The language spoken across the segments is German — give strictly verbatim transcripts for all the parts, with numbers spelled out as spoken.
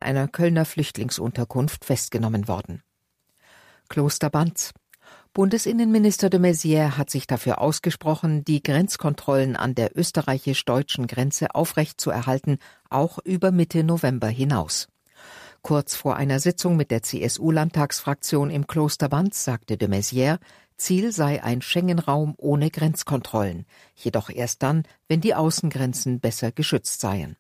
einer Kölner Flüchtlingsunterkunft festgenommen worden. Kloster Banz. Bundesinnenminister de Maizière hat sich dafür ausgesprochen, die Grenzkontrollen an der österreichisch-deutschen Grenze aufrechtzuerhalten, auch über Mitte November hinaus. Kurz vor einer Sitzung mit der C S U-Landtagsfraktion im Kloster Banz sagte de Maizière, Ziel sei ein Schengen-Raum ohne Grenzkontrollen, jedoch erst dann, wenn die Außengrenzen besser geschützt seien.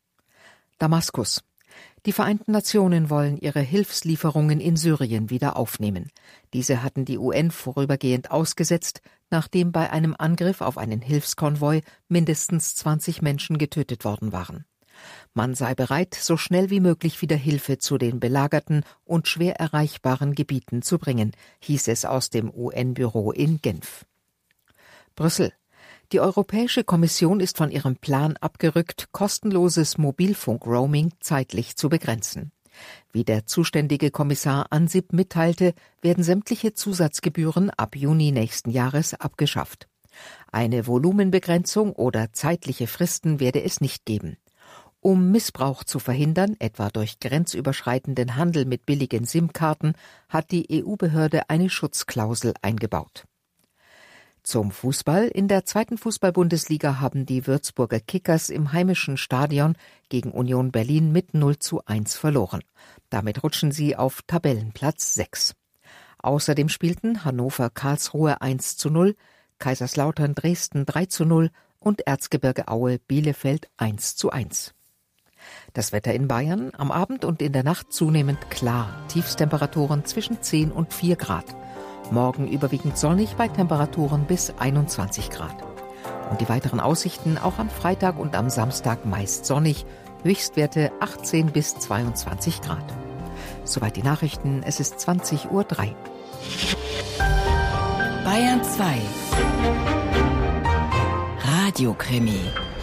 Damaskus. Die Vereinten Nationen wollen ihre Hilfslieferungen in Syrien wieder aufnehmen. Diese hatten die U N vorübergehend ausgesetzt, nachdem bei einem Angriff auf einen Hilfskonvoi mindestens zwanzig Menschen getötet worden waren. Man sei bereit, so schnell wie möglich wieder Hilfe zu den belagerten und schwer erreichbaren Gebieten zu bringen, hieß es aus dem U N-Büro in Genf. Brüssel. Die Europäische Kommission ist von ihrem Plan abgerückt, kostenloses Mobilfunk-Roaming zeitlich zu begrenzen. Wie der zuständige Kommissar Ansip mitteilte, werden sämtliche Zusatzgebühren ab Juni nächsten Jahres abgeschafft. Eine Volumenbegrenzung oder zeitliche Fristen werde es nicht geben. Um Missbrauch zu verhindern, etwa durch grenzüberschreitenden Handel mit billigen SIM-Karten, hat die E U-Behörde eine Schutzklausel eingebaut. Zum Fußball. In der zweiten Fußball-Bundesliga haben die Würzburger Kickers im heimischen Stadion gegen Union Berlin mit null zu eins verloren. Damit rutschen sie auf Tabellenplatz sechs. Außerdem spielten Hannover Karlsruhe eins zu null, Kaiserslautern Dresden drei zu null und Erzgebirge Aue Bielefeld eins zu eins. Das Wetter in Bayern, am Abend und in der Nacht zunehmend klar, Tiefstemperaturen zwischen zehn und vier Grad. Morgen überwiegend sonnig bei Temperaturen bis einundzwanzig Grad. Und die weiteren Aussichten auch am Freitag und am Samstag meist sonnig, Höchstwerte achtzehn bis zweiundzwanzig Grad. Soweit die Nachrichten, es ist zwanzig Uhr drei. Bayern zwei. Radiokrimi.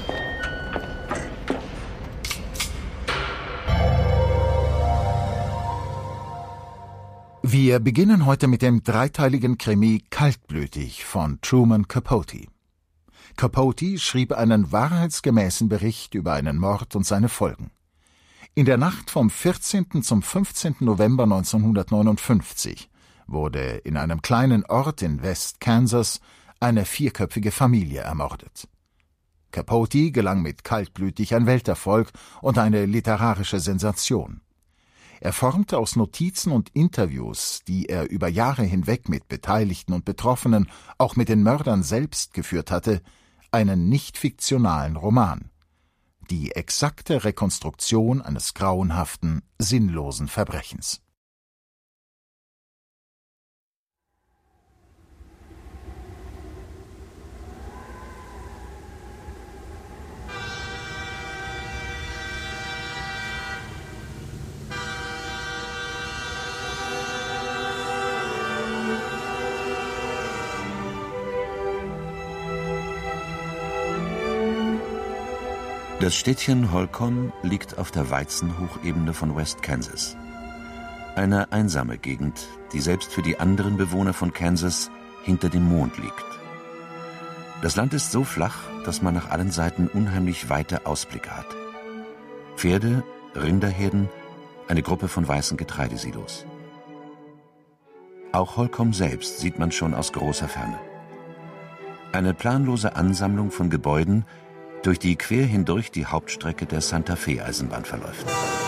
Wir beginnen heute mit dem dreiteiligen Krimi Kaltblütig von Truman Capote. Capote schrieb einen wahrheitsgemäßen Bericht über einen Mord und seine Folgen. In der Nacht vom vierzehnten zum fünfzehnten November neunzehnhundertneunundfünfzig wurde in einem kleinen Ort in West Kansas eine vierköpfige Familie ermordet. Capote gelang mit Kaltblütig ein Welterfolg und eine literarische Sensation. Er formte aus Notizen und Interviews, die er über Jahre hinweg mit Beteiligten und Betroffenen, auch mit den Mördern selbst geführt hatte, einen nicht fiktionalen Roman. Die exakte Rekonstruktion eines grauenhaften, sinnlosen Verbrechens. Das Städtchen Holcomb liegt auf der Weizenhochebene von West Kansas. Eine einsame Gegend, die selbst für die anderen Bewohner von Kansas hinter dem Mond liegt. Das Land ist so flach, dass man nach allen Seiten unheimlich weite Ausblicke hat. Pferde, Rinderherden, eine Gruppe von weißen Getreidesilos. Auch Holcomb selbst sieht man schon aus großer Ferne. Eine planlose Ansammlung von Gebäuden, durch die quer hindurch die Hauptstrecke der Santa Fe-Eisenbahn verläuft.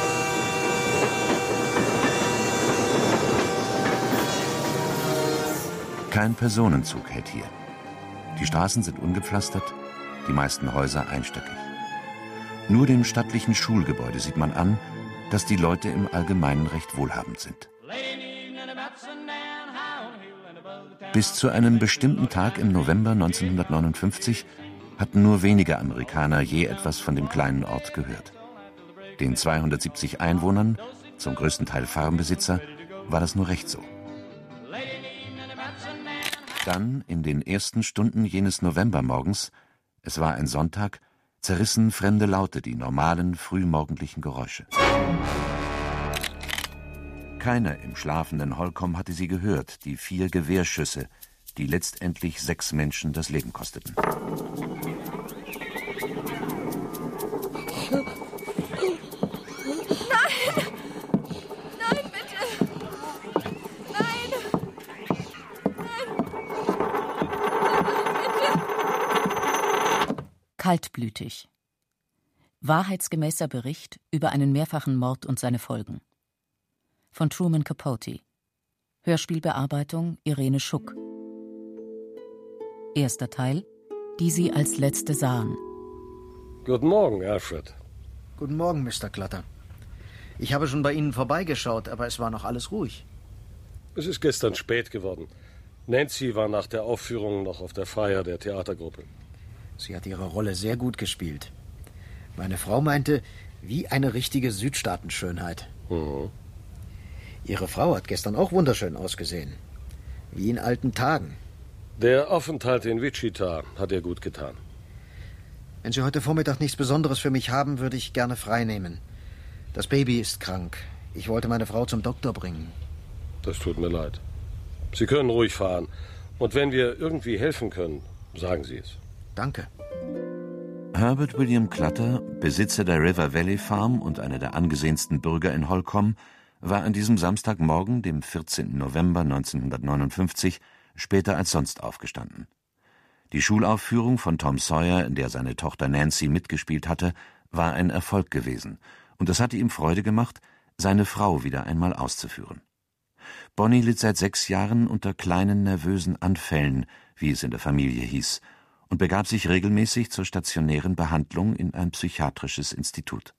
Kein Personenzug hält hier. Die Straßen sind ungepflastert, die meisten Häuser einstöckig. Nur dem stattlichen Schulgebäude sieht man an, dass die Leute im Allgemeinen recht wohlhabend sind. Bis zu einem bestimmten Tag im November neunzehnhundertneunundfünfzig hatten nur wenige Amerikaner je etwas von dem kleinen Ort gehört. Den zweihundertsiebzig Einwohnern, zum größten Teil Farmbesitzer, war das nur recht so. Dann, in den ersten Stunden jenes Novembermorgens, es war ein Sonntag, zerrissen fremde Laute die normalen, frühmorgendlichen Geräusche. Keiner im schlafenden Holcomb hatte sie gehört, die vier Gewehrschüsse, die letztendlich sechs Menschen das Leben kosteten. Nein! Kaltblütig. Wahrheitsgemäßer Bericht über einen mehrfachen Mord und seine Folgen. Von Truman Capote. Hörspielbearbeitung Irene Schuck. Erster Teil. Die sie als letzte sahen. Guten Morgen, Alfred. Guten Morgen, Mister Clutter. Ich habe schon bei Ihnen vorbeigeschaut, aber es war noch alles ruhig. Es ist gestern spät geworden. Nancy war nach der Aufführung noch auf der Feier der Theatergruppe. Sie hat ihre Rolle sehr gut gespielt. Meine Frau meinte, wie eine richtige Südstaatenschönheit. Mhm. Ihre Frau hat gestern auch wunderschön ausgesehen. Wie in alten Tagen. Der Aufenthalt in Wichita hat ihr gut getan. Wenn Sie heute Vormittag nichts Besonderes für mich haben, würde ich gerne frei nehmen. Das Baby ist krank. Ich wollte meine Frau zum Doktor bringen. Das tut mir leid. Sie können ruhig fahren. Und wenn wir irgendwie helfen können, sagen Sie es. Danke. Herbert William Clutter, Besitzer der River Valley Farm und einer der angesehensten Bürger in Holcomb, war an diesem Samstagmorgen, dem vierzehnten November neunzehnhundertneunundfünfzig, später als sonst aufgestanden. Die Schulaufführung von Tom Sawyer, in der seine Tochter Nancy mitgespielt hatte, war ein Erfolg gewesen, und es hatte ihm Freude gemacht, seine Frau wieder einmal auszuführen. Bonnie litt seit sechs Jahren unter kleinen nervösen Anfällen, wie es in der Familie hieß, und begab sich regelmäßig zur stationären Behandlung in ein psychiatrisches Institut.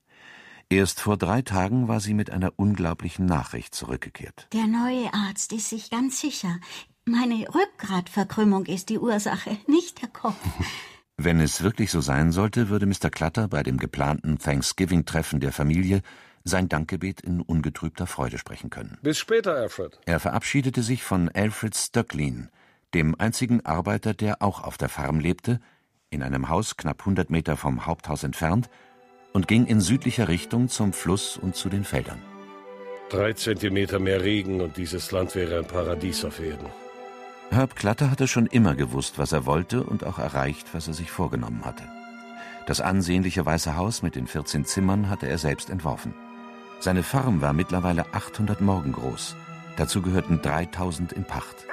Erst vor drei Tagen war sie mit einer unglaublichen Nachricht zurückgekehrt. Der neue Arzt ist sich ganz sicher. Meine Rückgratverkrümmung ist die Ursache, nicht der Kopf. Wenn es wirklich so sein sollte, würde Mister Clutter bei dem geplanten Thanksgiving-Treffen der Familie sein Dankgebet in ungetrübter Freude sprechen können. Bis später, Alfred. Er verabschiedete sich von Alfred Stöcklin, dem einzigen Arbeiter, der auch auf der Farm lebte, in einem Haus knapp hundert Meter vom Haupthaus entfernt, und ging in südlicher Richtung zum Fluss und zu den Feldern. Drei Zentimeter mehr Regen und dieses Land wäre ein Paradies auf Erden. Herb Clutter hatte schon immer gewusst, was er wollte, und auch erreicht, was er sich vorgenommen hatte. Das ansehnliche Weiße Haus mit den vierzehn Zimmern hatte er selbst entworfen. Seine Farm war mittlerweile achthundert Morgen groß. Dazu gehörten dreitausend in Pacht.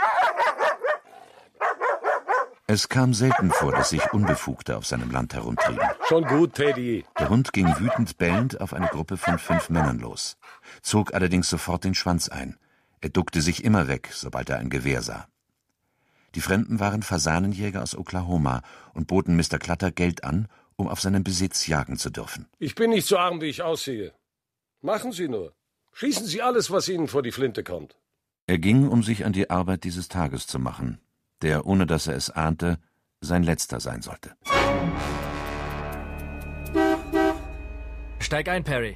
Es kam selten vor, dass sich Unbefugte auf seinem Land herumtrieben. Schon gut, Teddy. Der Hund ging wütend bellend auf eine Gruppe von fünf Männern los, zog allerdings sofort den Schwanz ein. Er duckte sich immer weg, sobald er ein Gewehr sah. Die Fremden waren Fasanenjäger aus Oklahoma und boten Mister Clutter Geld an, um auf seinen Besitz jagen zu dürfen. Ich bin nicht so arm, wie ich aussehe. Machen Sie nur. Schießen Sie alles, was Ihnen vor die Flinte kommt. Er ging, um sich an die Arbeit dieses Tages zu machen, der, ohne dass er es ahnte, sein letzter sein sollte. Steig ein, Perry.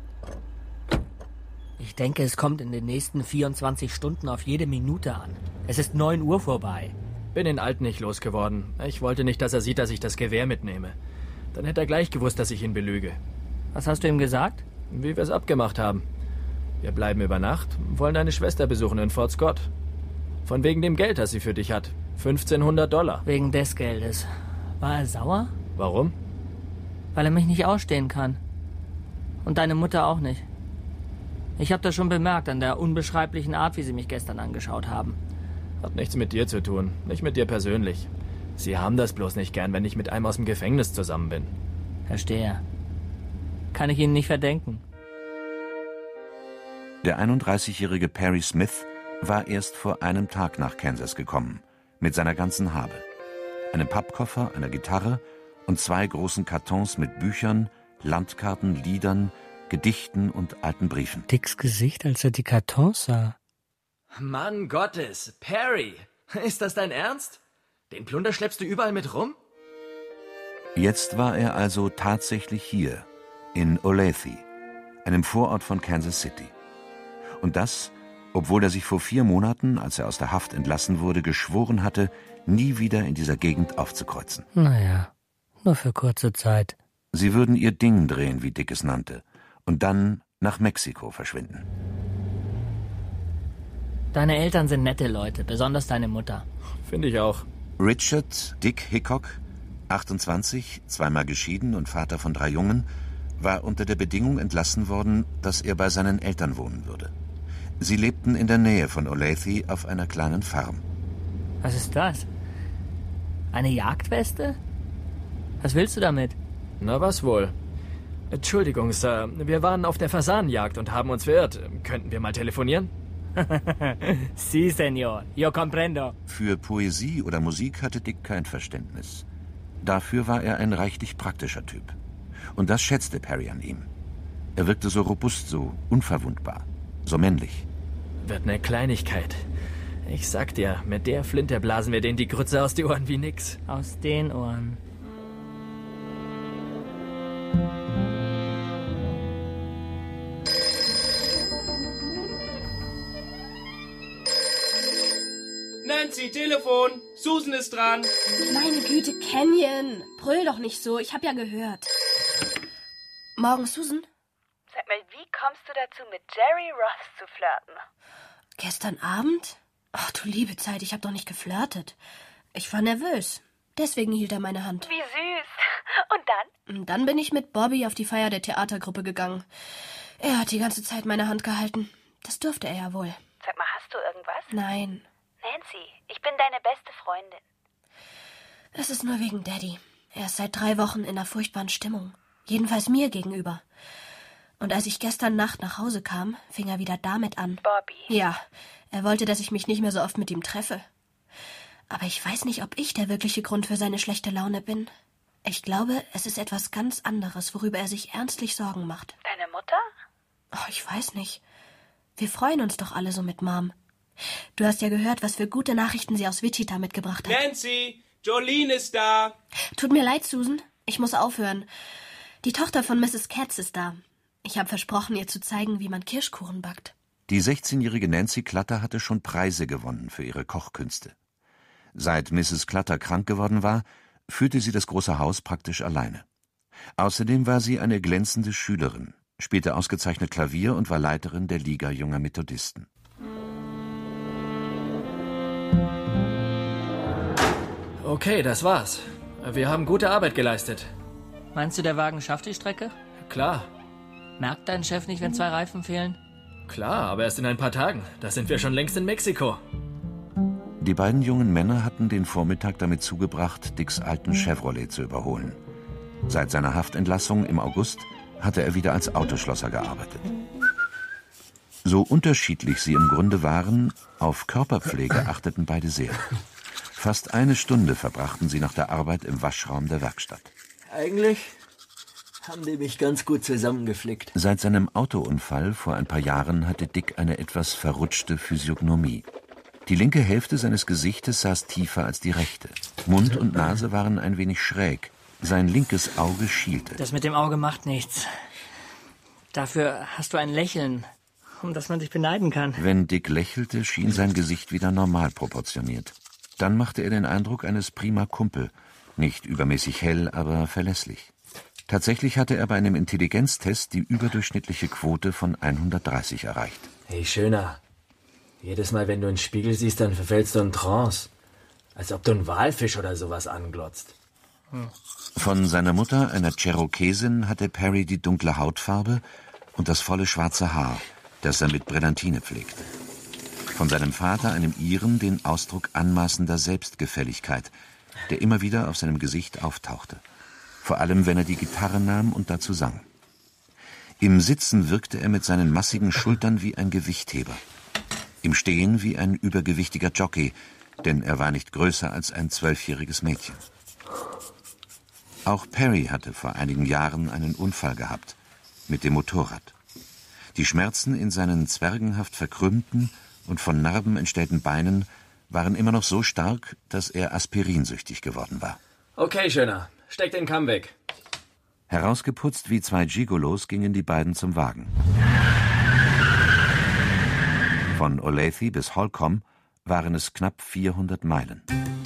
Ich denke, es kommt in den nächsten vierundzwanzig Stunden auf jede Minute an. Es ist neun Uhr vorbei. Bin den Alten nicht losgeworden. Ich wollte nicht, dass er sieht, dass ich das Gewehr mitnehme. Dann hätte er gleich gewusst, dass ich ihn belüge. Was hast du ihm gesagt? Wie wir es abgemacht haben. Wir bleiben über Nacht, wollen deine Schwester besuchen in Fort Scott. Von wegen dem Geld, das sie für dich hat. fünfzehnhundert Dollar. Wegen des Geldes. War er sauer? Warum? Weil er mich nicht ausstehen kann. Und deine Mutter auch nicht. Ich habe das schon bemerkt an der unbeschreiblichen Art, wie sie mich gestern angeschaut haben. Hat nichts mit dir zu tun, nicht mit dir persönlich. Sie haben das bloß nicht gern, wenn ich mit einem aus dem Gefängnis zusammen bin. Verstehe. Kann ich Ihnen nicht verdenken. Der einunddreißigjährige Perry Smith war erst vor einem Tag nach Kansas gekommen, mit seiner ganzen Habe. Einem Pappkoffer, einer Gitarre und zwei großen Kartons mit Büchern, Landkarten, Liedern, Gedichten und alten Briefen. Dicks Gesicht, als er die Kartons sah. Mann Gottes, Perry, ist das dein Ernst? Den Plunder schleppst du überall mit rum? Jetzt war er also tatsächlich hier, in Olathe, einem Vorort von Kansas City. Und das, obwohl er sich vor vier Monaten, als er aus der Haft entlassen wurde, geschworen hatte, nie wieder in dieser Gegend aufzukreuzen. Naja, nur für kurze Zeit. Sie würden ihr Ding drehen, wie Dick es nannte, und dann nach Mexiko verschwinden. Deine Eltern sind nette Leute, besonders deine Mutter. Finde ich auch. Richard Dick Hickok, achtundzwanzig, zweimal geschieden und Vater von drei Jungen, war unter der Bedingung entlassen worden, dass er bei seinen Eltern wohnen würde. Sie lebten in der Nähe von Olathe auf einer kleinen Farm. Was ist das? Eine Jagdweste? Was willst du damit? Na, was wohl? Entschuldigung, Sir. Wir waren auf der Fasanenjagd und haben uns verirrt. Könnten wir mal telefonieren? Sí, señor. Yo comprendo. Für Poesie oder Musik hatte Dick kein Verständnis. Dafür war er ein reichlich praktischer Typ. Und das schätzte Perry an ihm. Er wirkte so robust, so unverwundbar, so männlich. Wird eine Kleinigkeit. Ich sag dir, mit der Flinte blasen wir denen die Grütze aus die Ohren wie nix. Aus den Ohren. Nancy, Telefon. Susan ist dran. Meine Güte, Canyon. Brüll doch nicht so. Ich hab ja gehört. Morgen, Susan? Sag mal, wie kommst du dazu, mit Jerry Ross zu flirten? Gestern Abend? Ach, du liebe Zeit, ich hab doch nicht geflirtet. Ich war nervös. Deswegen hielt er meine Hand. Wie süß. Und dann? Und dann bin ich mit Bobby auf die Feier der Theatergruppe gegangen. Er hat die ganze Zeit meine Hand gehalten. Das durfte er ja wohl. Sag mal, hast du irgendwas? Nein. Nancy, ich bin deine beste Freundin. Es ist nur wegen Daddy. Er ist seit drei Wochen in einer furchtbaren Stimmung. Jedenfalls mir gegenüber. Und als ich gestern Nacht nach Hause kam, fing er wieder damit an. Bobby? Ja, er wollte, dass ich mich nicht mehr so oft mit ihm treffe. Aber ich weiß nicht, ob ich der wirkliche Grund für seine schlechte Laune bin. Ich glaube, es ist etwas ganz anderes, worüber er sich ernstlich Sorgen macht. Deine Mutter? Oh, ich weiß nicht. Wir freuen uns doch alle so mit Mom. Du hast ja gehört, was für gute Nachrichten sie aus Wichita mitgebracht hat. Nancy, Jolene ist da. Tut mir leid, Susan. Ich muss aufhören. Die Tochter von Misses Katz ist da. Ich habe versprochen, ihr zu zeigen, wie man Kirschkuchen backt. Die sechzehnjährige Nancy Clutter hatte schon Preise gewonnen für ihre Kochkünste. Seit Misses Clutter krank geworden war, führte sie das große Haus praktisch alleine. Außerdem war sie eine glänzende Schülerin, spielte ausgezeichnet Klavier und war Leiterin der Liga junger Methodisten. Okay, das war's. Wir haben gute Arbeit geleistet. Meinst du, der Wagen schafft die Strecke? Klar. Merkt dein Chef nicht, wenn zwei Reifen fehlen? Klar, aber erst in ein paar Tagen. Da sind wir schon längst in Mexiko. Die beiden jungen Männer hatten den Vormittag damit zugebracht, Dicks alten Chevrolet zu überholen. Seit seiner Haftentlassung im August hatte er wieder als Autoschlosser gearbeitet. So unterschiedlich sie im Grunde waren, auf Körperpflege achteten beide sehr. Fast eine Stunde verbrachten sie nach der Arbeit im Waschraum der Werkstatt. Eigentlich haben die mich ganz gut zusammengeflickt. Seit seinem Autounfall vor ein paar Jahren hatte Dick eine etwas verrutschte Physiognomie. Die linke Hälfte seines Gesichtes saß tiefer als die rechte. Mund und Nase waren ein wenig schräg. Sein linkes Auge schielte. Das mit dem Auge macht nichts. Dafür hast du ein Lächeln, um das man sich beneiden kann. Wenn Dick lächelte, schien sein Gesicht wieder normal proportioniert. Dann machte er den Eindruck eines prima Kumpel. Nicht übermäßig hell, aber verlässlich. Tatsächlich hatte er bei einem Intelligenztest die überdurchschnittliche Quote von hundertdreißig erreicht. Hey, Schöner. Jedes Mal, wenn du einen Spiegel siehst, dann verfällst du in Trance. Als ob du einen Walfisch oder sowas anglotzt. Hm. Von seiner Mutter, einer Cherokesin, hatte Perry die dunkle Hautfarbe und das volle schwarze Haar, das er mit Brillantine pflegte. Von seinem Vater, einem Iren, den Ausdruck anmaßender Selbstgefälligkeit, der immer wieder auf seinem Gesicht auftauchte. Vor allem, wenn er die Gitarre nahm und dazu sang. Im Sitzen wirkte er mit seinen massigen Schultern wie ein Gewichtheber. Im Stehen wie ein übergewichtiger Jockey, denn er war nicht größer als ein zwölfjähriges Mädchen. Auch Perry hatte vor einigen Jahren einen Unfall gehabt, mit dem Motorrad. Die Schmerzen in seinen zwergenhaft verkrümmten und von Narben entstellten Beinen waren immer noch so stark, dass er aspirinsüchtig geworden war. Okay, Schöner. Steck den Kamm weg. Herausgeputzt wie zwei Gigolos gingen die beiden zum Wagen. Von Olathe bis Holcomb waren es knapp vierhundert Meilen.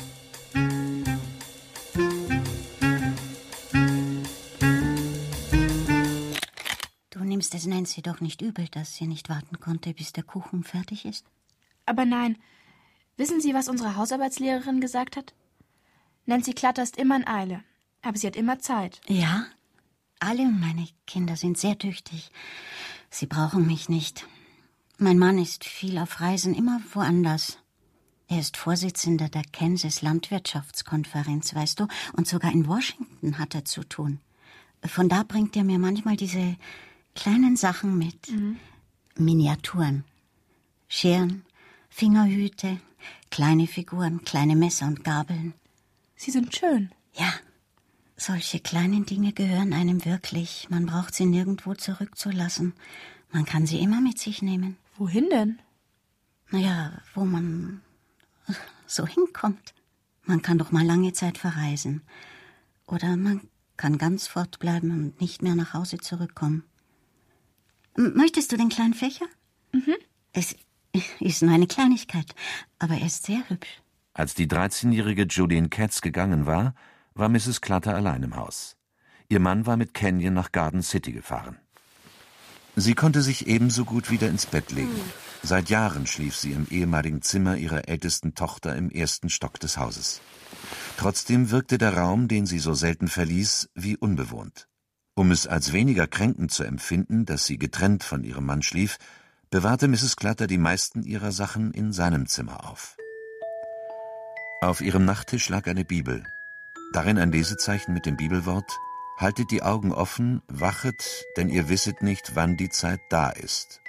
Du nimmst es Nancy doch nicht übel, dass sie nicht warten konnte, bis der Kuchen fertig ist? Aber nein. Wissen Sie, was unsere Hausarbeitslehrerin gesagt hat? Nancy Clutter ist immer in Eile, aber sie hat immer Zeit. Ja, alle meine Kinder sind sehr tüchtig. Sie brauchen mich nicht. Mein Mann ist viel auf Reisen, immer woanders. Er ist Vorsitzender der Kansas Landwirtschaftskonferenz, weißt du, und sogar in Washington hat er zu tun. Von da bringt er mir manchmal diese kleinen Sachen mit. Mhm. Miniaturen, Scheren, Fingerhüte, kleine Figuren, kleine Messer und Gabeln. Sie sind schön. Ja, solche kleinen Dinge gehören einem wirklich. Man braucht sie nirgendwo zurückzulassen. Man kann sie immer mit sich nehmen. Wohin denn? Naja, wo man so hinkommt. Man kann doch mal lange Zeit verreisen. Oder man kann ganz fortbleiben und nicht mehr nach Hause zurückkommen. Möchtest du den kleinen Fächer? Mhm. Es ist nur eine Kleinigkeit, aber er ist sehr hübsch. Als die dreizehnjährige Julian Katz gegangen war, war Misses Clutter allein im Haus. Ihr Mann war mit Kenyon nach Garden City gefahren. Sie konnte sich ebenso gut wieder ins Bett legen. Seit Jahren schlief sie im ehemaligen Zimmer ihrer ältesten Tochter im ersten Stock des Hauses. Trotzdem wirkte der Raum, den sie so selten verließ, wie unbewohnt. Um es als weniger kränkend zu empfinden, dass sie getrennt von ihrem Mann schlief, bewahrte Misses Clutter die meisten ihrer Sachen in seinem Zimmer auf. Auf ihrem Nachttisch lag eine Bibel. Darin ein Lesezeichen mit dem Bibelwort: Haltet die Augen offen, wachet, denn ihr wisset nicht, wann die Zeit da ist.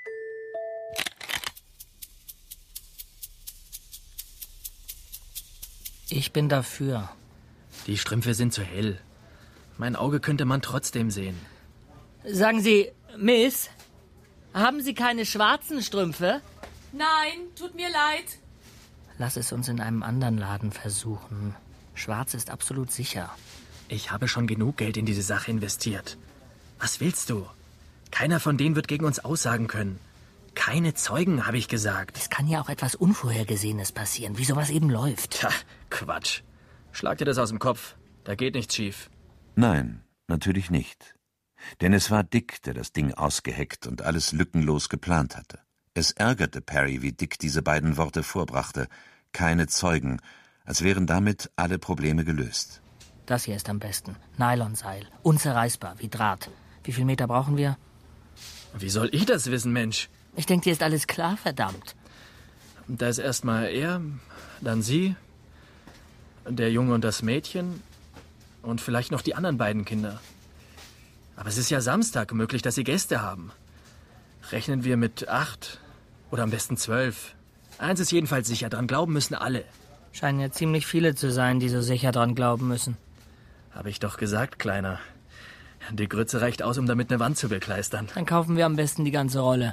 Ich bin dafür. Die Strümpfe sind zu hell. Mein Auge könnte man trotzdem sehen. Sagen Sie, Miss, haben Sie keine schwarzen Strümpfe? Nein, tut mir leid. Lass es uns in einem anderen Laden versuchen. Schwarz ist absolut sicher. Ich habe schon genug Geld in diese Sache investiert. Was willst du? Keiner von denen wird gegen uns aussagen können. Keine Zeugen, habe ich gesagt. Es kann ja auch etwas Unvorhergesehenes passieren, wie sowas eben läuft. Tja, Quatsch. Schlag dir das aus dem Kopf. Da geht nichts schief. Nein, natürlich nicht. Denn es war Dick, der das Ding ausgeheckt und alles lückenlos geplant hatte. Es ärgerte Perry, wie Dick diese beiden Worte vorbrachte. Keine Zeugen, als wären damit alle Probleme gelöst. Das hier ist am besten. Nylonseil, unzerreißbar, wie Draht. Wie viel Meter brauchen wir? Wie soll ich das wissen, Mensch? Ich denke, dir ist alles klar, verdammt. Da ist erstmal er, dann sie, der Junge und das Mädchen und vielleicht noch die anderen beiden Kinder. Aber es ist ja Samstag, möglich, dass sie Gäste haben. Rechnen wir mit acht oder am besten zwölf. Eins ist jedenfalls sicher, dran glauben müssen alle. Scheinen ja ziemlich viele zu sein, die so sicher dran glauben müssen. Habe ich doch gesagt, Kleiner. Die Grütze reicht aus, um damit eine Wand zu bekleistern. Dann kaufen wir am besten die ganze Rolle.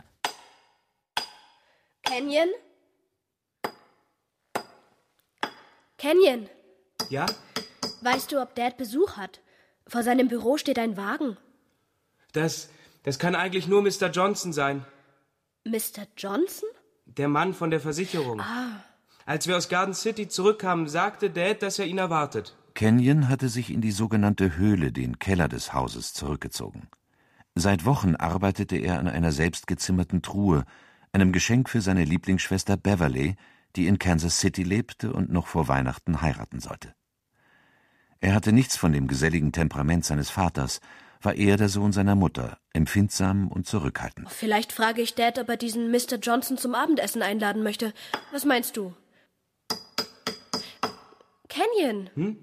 Kenyon? Kenyon? Ja? Weißt du, ob Dad Besuch hat? Vor seinem Büro steht ein Wagen. Das, das kann eigentlich nur Mister Johnson sein. Mister Johnson? Der Mann von der Versicherung. Ah. Als wir aus Garden City zurückkamen, sagte Dad, dass er ihn erwartet. Kenyon hatte sich in die sogenannte Höhle, den Keller des Hauses, zurückgezogen. Seit Wochen arbeitete er an einer selbstgezimmerten Truhe, einem Geschenk für seine Lieblingsschwester Beverly, die in Kansas City lebte und noch vor Weihnachten heiraten sollte. Er hatte nichts von dem geselligen Temperament seines Vaters, war eher der Sohn seiner Mutter, empfindsam und zurückhaltend. Vielleicht frage ich Dad, ob er diesen Mister Johnson zum Abendessen einladen möchte. Was meinst du? Kenyon? Hm?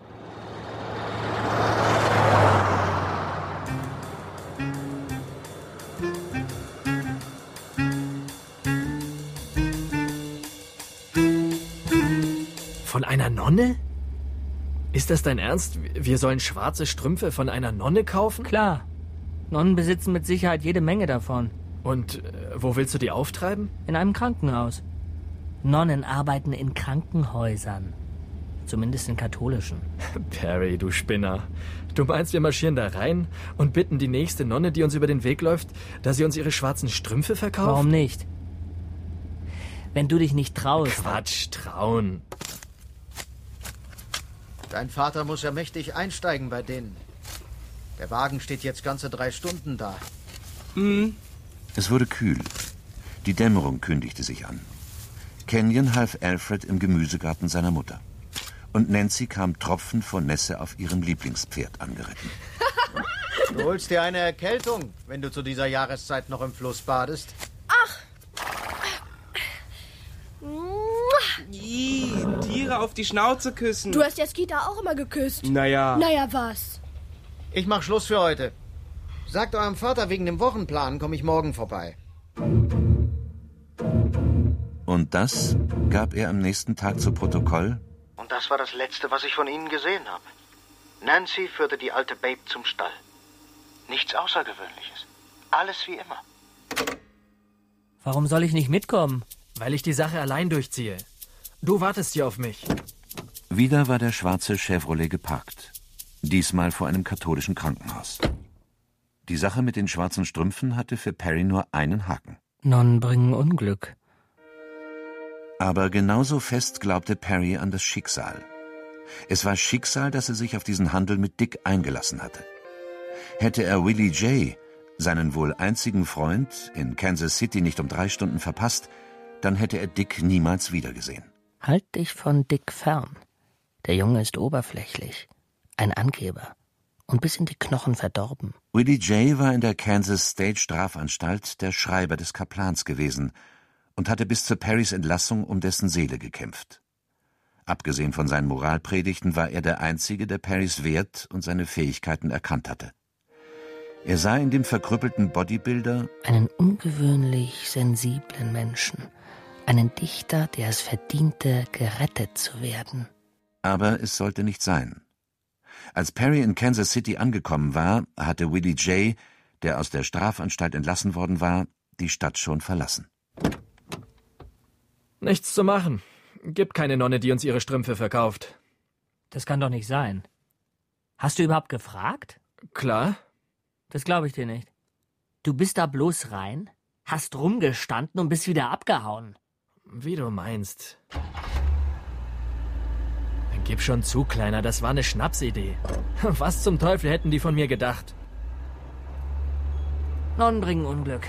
Von einer Nonne? Ist das dein Ernst? Wir sollen schwarze Strümpfe von einer Nonne kaufen? Klar. Nonnen besitzen mit Sicherheit jede Menge davon. Und äh, wo willst du die auftreiben? In einem Krankenhaus. Nonnen arbeiten in Krankenhäusern. Zumindest in katholischen. Perry, du Spinner. Du meinst, wir marschieren da rein und bitten die nächste Nonne, die uns über den Weg läuft, dass sie uns ihre schwarzen Strümpfe verkauft? Warum nicht? Wenn du dich nicht traust... Quatsch, trauen. Dein Vater muss ja mächtig einsteigen bei denen. Der Wagen steht jetzt ganze drei Stunden da. Mhm. Es wurde kühl. Die Dämmerung kündigte sich an. Kenyon half Alfred im Gemüsegarten seiner Mutter. Und Nancy kam tropfend vor Nässe auf ihrem Lieblingspferd angeritten. Du holst dir eine Erkältung, wenn du zu dieser Jahreszeit noch im Fluss badest. Ach! Kira auf die Schnauze küssen. Du hast ja Skeeter auch immer geküsst. Naja. Naja, was? Ich mach Schluss für heute. Sagt eurem Vater, wegen dem Wochenplan komme ich morgen vorbei. Und das gab er am nächsten Tag zu Protokoll. Und das war das Letzte, was ich von Ihnen gesehen habe. Nancy führte die alte Babe zum Stall. Nichts Außergewöhnliches. Alles wie immer. Warum soll ich nicht mitkommen? Weil ich die Sache allein durchziehe. Du wartest hier auf mich. Wieder war der schwarze Chevrolet geparkt. Diesmal vor einem katholischen Krankenhaus. Die Sache mit den schwarzen Strümpfen hatte für Perry nur einen Haken. Nonnen bringen Unglück. Aber genauso fest glaubte Perry an das Schicksal. Es war Schicksal, dass er sich auf diesen Handel mit Dick eingelassen hatte. Hätte er Willie J., seinen wohl einzigen Freund, in Kansas City nicht um drei Stunden verpasst, dann hätte er Dick niemals wiedergesehen. Halt dich von Dick fern. Der Junge ist oberflächlich, ein Angeber und bis in die Knochen verdorben. Willie J. war in der Kansas State Strafanstalt der Schreiber des Kaplans gewesen und hatte bis zu Perrys Entlassung um dessen Seele gekämpft. Abgesehen von seinen Moralpredigten war er der Einzige, der Perrys Wert und seine Fähigkeiten erkannt hatte. Er sah in dem verkrüppelten Bodybuilder einen ungewöhnlich sensiblen Menschen, einen Dichter, der es verdiente, gerettet zu werden. Aber es sollte nicht sein. Als Perry in Kansas City angekommen war, hatte Willie J., der aus der Strafanstalt entlassen worden war, die Stadt schon verlassen. Nichts zu machen. Gibt keine Nonne, die uns ihre Strümpfe verkauft. Das kann doch nicht sein. Hast du überhaupt gefragt? Klar. Das glaube ich dir nicht. Du bist da bloß rein, hast rumgestanden und bist wieder abgehauen. Wie du meinst. Dann gib schon zu, Kleiner, das war eine Schnapsidee. Was zum Teufel hätten die von mir gedacht? Nonnen bringen Unglück.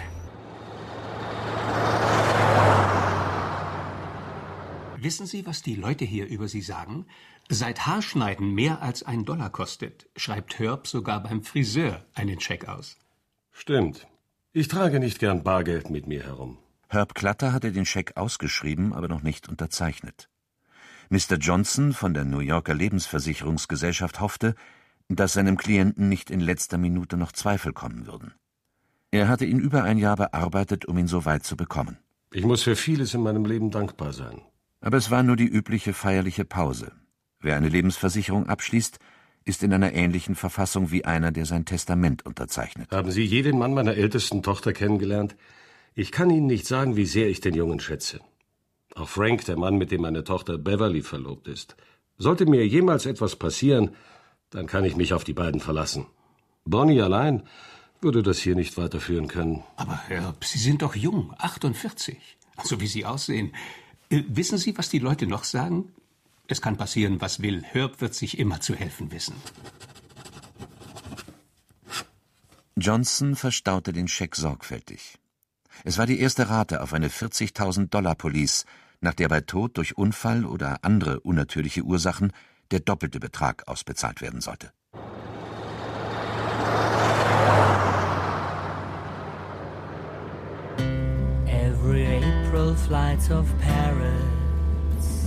Wissen Sie, was die Leute hier über Sie sagen? Seit Haarschneiden mehr als ein Dollar kostet, schreibt Herb sogar beim Friseur einen Scheck aus. Stimmt. Ich trage nicht gern Bargeld mit mir herum. Herb Clutter hatte den Scheck ausgeschrieben, aber noch nicht unterzeichnet. Mister Johnson von der New Yorker Lebensversicherungsgesellschaft hoffte, dass seinem Klienten nicht in letzter Minute noch Zweifel kommen würden. Er hatte ihn über ein Jahr bearbeitet, um ihn so weit zu bekommen. Ich muss für vieles in meinem Leben dankbar sein. Aber es war nur die übliche feierliche Pause. Wer eine Lebensversicherung abschließt, ist in einer ähnlichen Verfassung wie einer, der sein Testament unterzeichnet. Haben Sie je den Mann meiner ältesten Tochter kennengelernt? Ich kann Ihnen nicht sagen, wie sehr ich den Jungen schätze. Auch Frank, der Mann, mit dem meine Tochter Beverly verlobt ist. Sollte mir jemals etwas passieren, dann kann ich mich auf die beiden verlassen. Bonnie allein würde das hier nicht weiterführen können. Aber Herb, Sie sind doch jung, achtundvierzig. So wie Sie aussehen. Äh, wissen Sie, was die Leute noch sagen? Es kann passieren, was will. Herb wird sich immer zu helfen wissen. Johnson verstaute den Scheck sorgfältig. Es war die erste Rate auf eine vierzigtausend Dollar Police, nach der bei Tod durch Unfall oder andere unnatürliche Ursachen der doppelte Betrag ausbezahlt werden sollte. Every April flights of Paris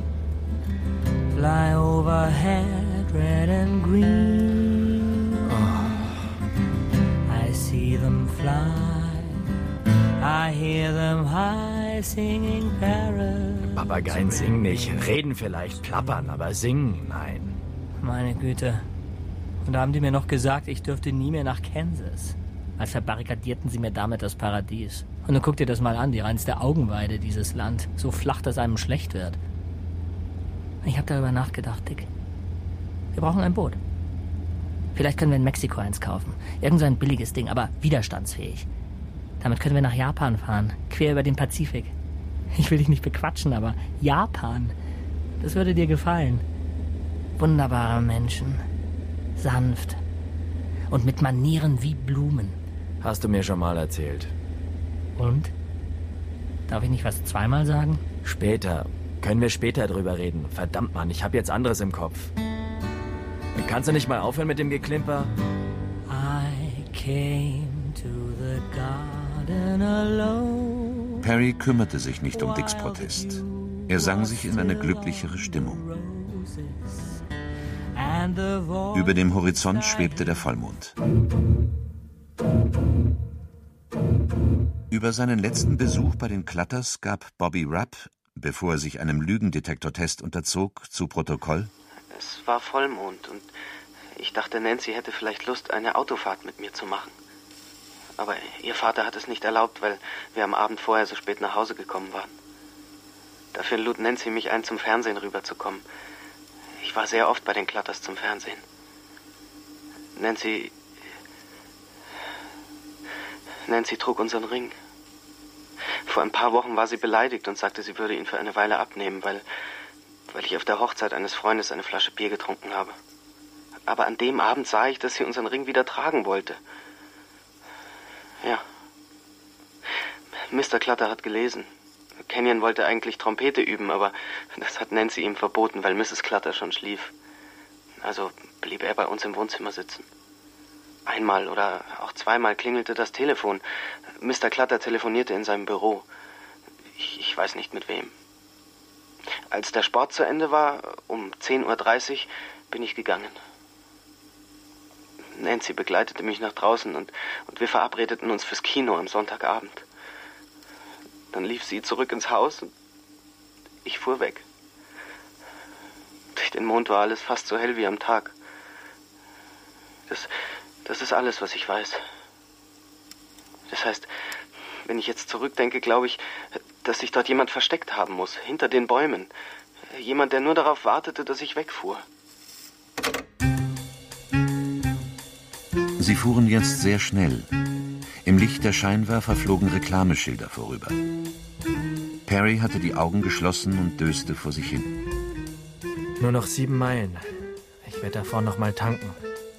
fly overhead, red and green. Oh. I see them fly, I hear them high singing Paris. Papageien singen nicht, reden vielleicht, plappern, aber singen, nein. Meine Güte. Und da haben die mir noch gesagt, ich dürfte nie mehr nach Kansas. Als verbarrikadierten sie mir damit das Paradies. Und nun guck dir das mal an, die reinste Augenweide, dieses Land. So flach, dass einem schlecht wird. Ich habe darüber nachgedacht, Dick. Wir brauchen ein Boot. Vielleicht können wir in Mexiko eins kaufen. Irgend so ein billiges Ding, aber widerstandsfähig. Damit können wir nach Japan fahren, quer über den Pazifik. Ich will dich nicht bequatschen, aber Japan, das würde dir gefallen. Wunderbare Menschen, sanft und mit Manieren wie Blumen. Hast du mir schon mal erzählt. Und? Darf ich nicht was zweimal sagen? Später. Können wir später drüber reden. Verdammt, Mann, ich hab jetzt anderes im Kopf. Kannst du nicht mal aufhören mit dem Geklimper? I came to the garden alone. Perry kümmerte sich nicht um Dicks Protest. Er sang sich in eine glücklichere Stimmung. Über dem Horizont schwebte der Vollmond. Über seinen letzten Besuch bei den Clutters gab Bobby Rupp, bevor er sich einem Lügendetektortest unterzog, zu Protokoll: Es war Vollmond und ich dachte, Nancy hätte vielleicht Lust, eine Autofahrt mit mir zu machen. Aber ihr Vater hat es nicht erlaubt, weil wir am Abend vorher so spät nach Hause gekommen waren. Dafür lud Nancy mich ein, zum Fernsehen rüberzukommen. Ich war sehr oft bei den Clutters zum Fernsehen. Nancy... Nancy trug unseren Ring. Vor ein paar Wochen war sie beleidigt und sagte, sie würde ihn für eine Weile abnehmen, weil, weil ich auf der Hochzeit eines Freundes eine Flasche Bier getrunken habe. Aber an dem Abend sah ich, dass sie unseren Ring wieder tragen wollte. Ja. Mister Clutter hat gelesen. Kenyon wollte eigentlich Trompete üben, aber das hat Nancy ihm verboten, weil Misses Clutter schon schlief. Also blieb er bei uns im Wohnzimmer sitzen. Einmal oder auch zweimal klingelte das Telefon. Mister Clutter telefonierte in seinem Büro. Ich, ich weiß nicht mit wem. Als der Sport zu Ende war, um zehn Uhr dreißig, bin ich gegangen. Nancy begleitete mich nach draußen und, und wir verabredeten uns fürs Kino am Sonntagabend. Dann lief sie zurück ins Haus und ich fuhr weg. Durch den Mond war alles fast so hell wie am Tag. Das, das ist alles, was ich weiß. Das heißt, wenn ich jetzt zurückdenke, glaube ich, dass sich dort jemand versteckt haben muss, hinter den Bäumen. Jemand, der nur darauf wartete, dass ich wegfuhr. Sie fuhren jetzt sehr schnell. Im Licht der Scheinwerfer flogen Reklameschilder vorüber. Perry hatte die Augen geschlossen und döste vor sich hin. Nur noch sieben Meilen. Ich werde davor noch mal tanken.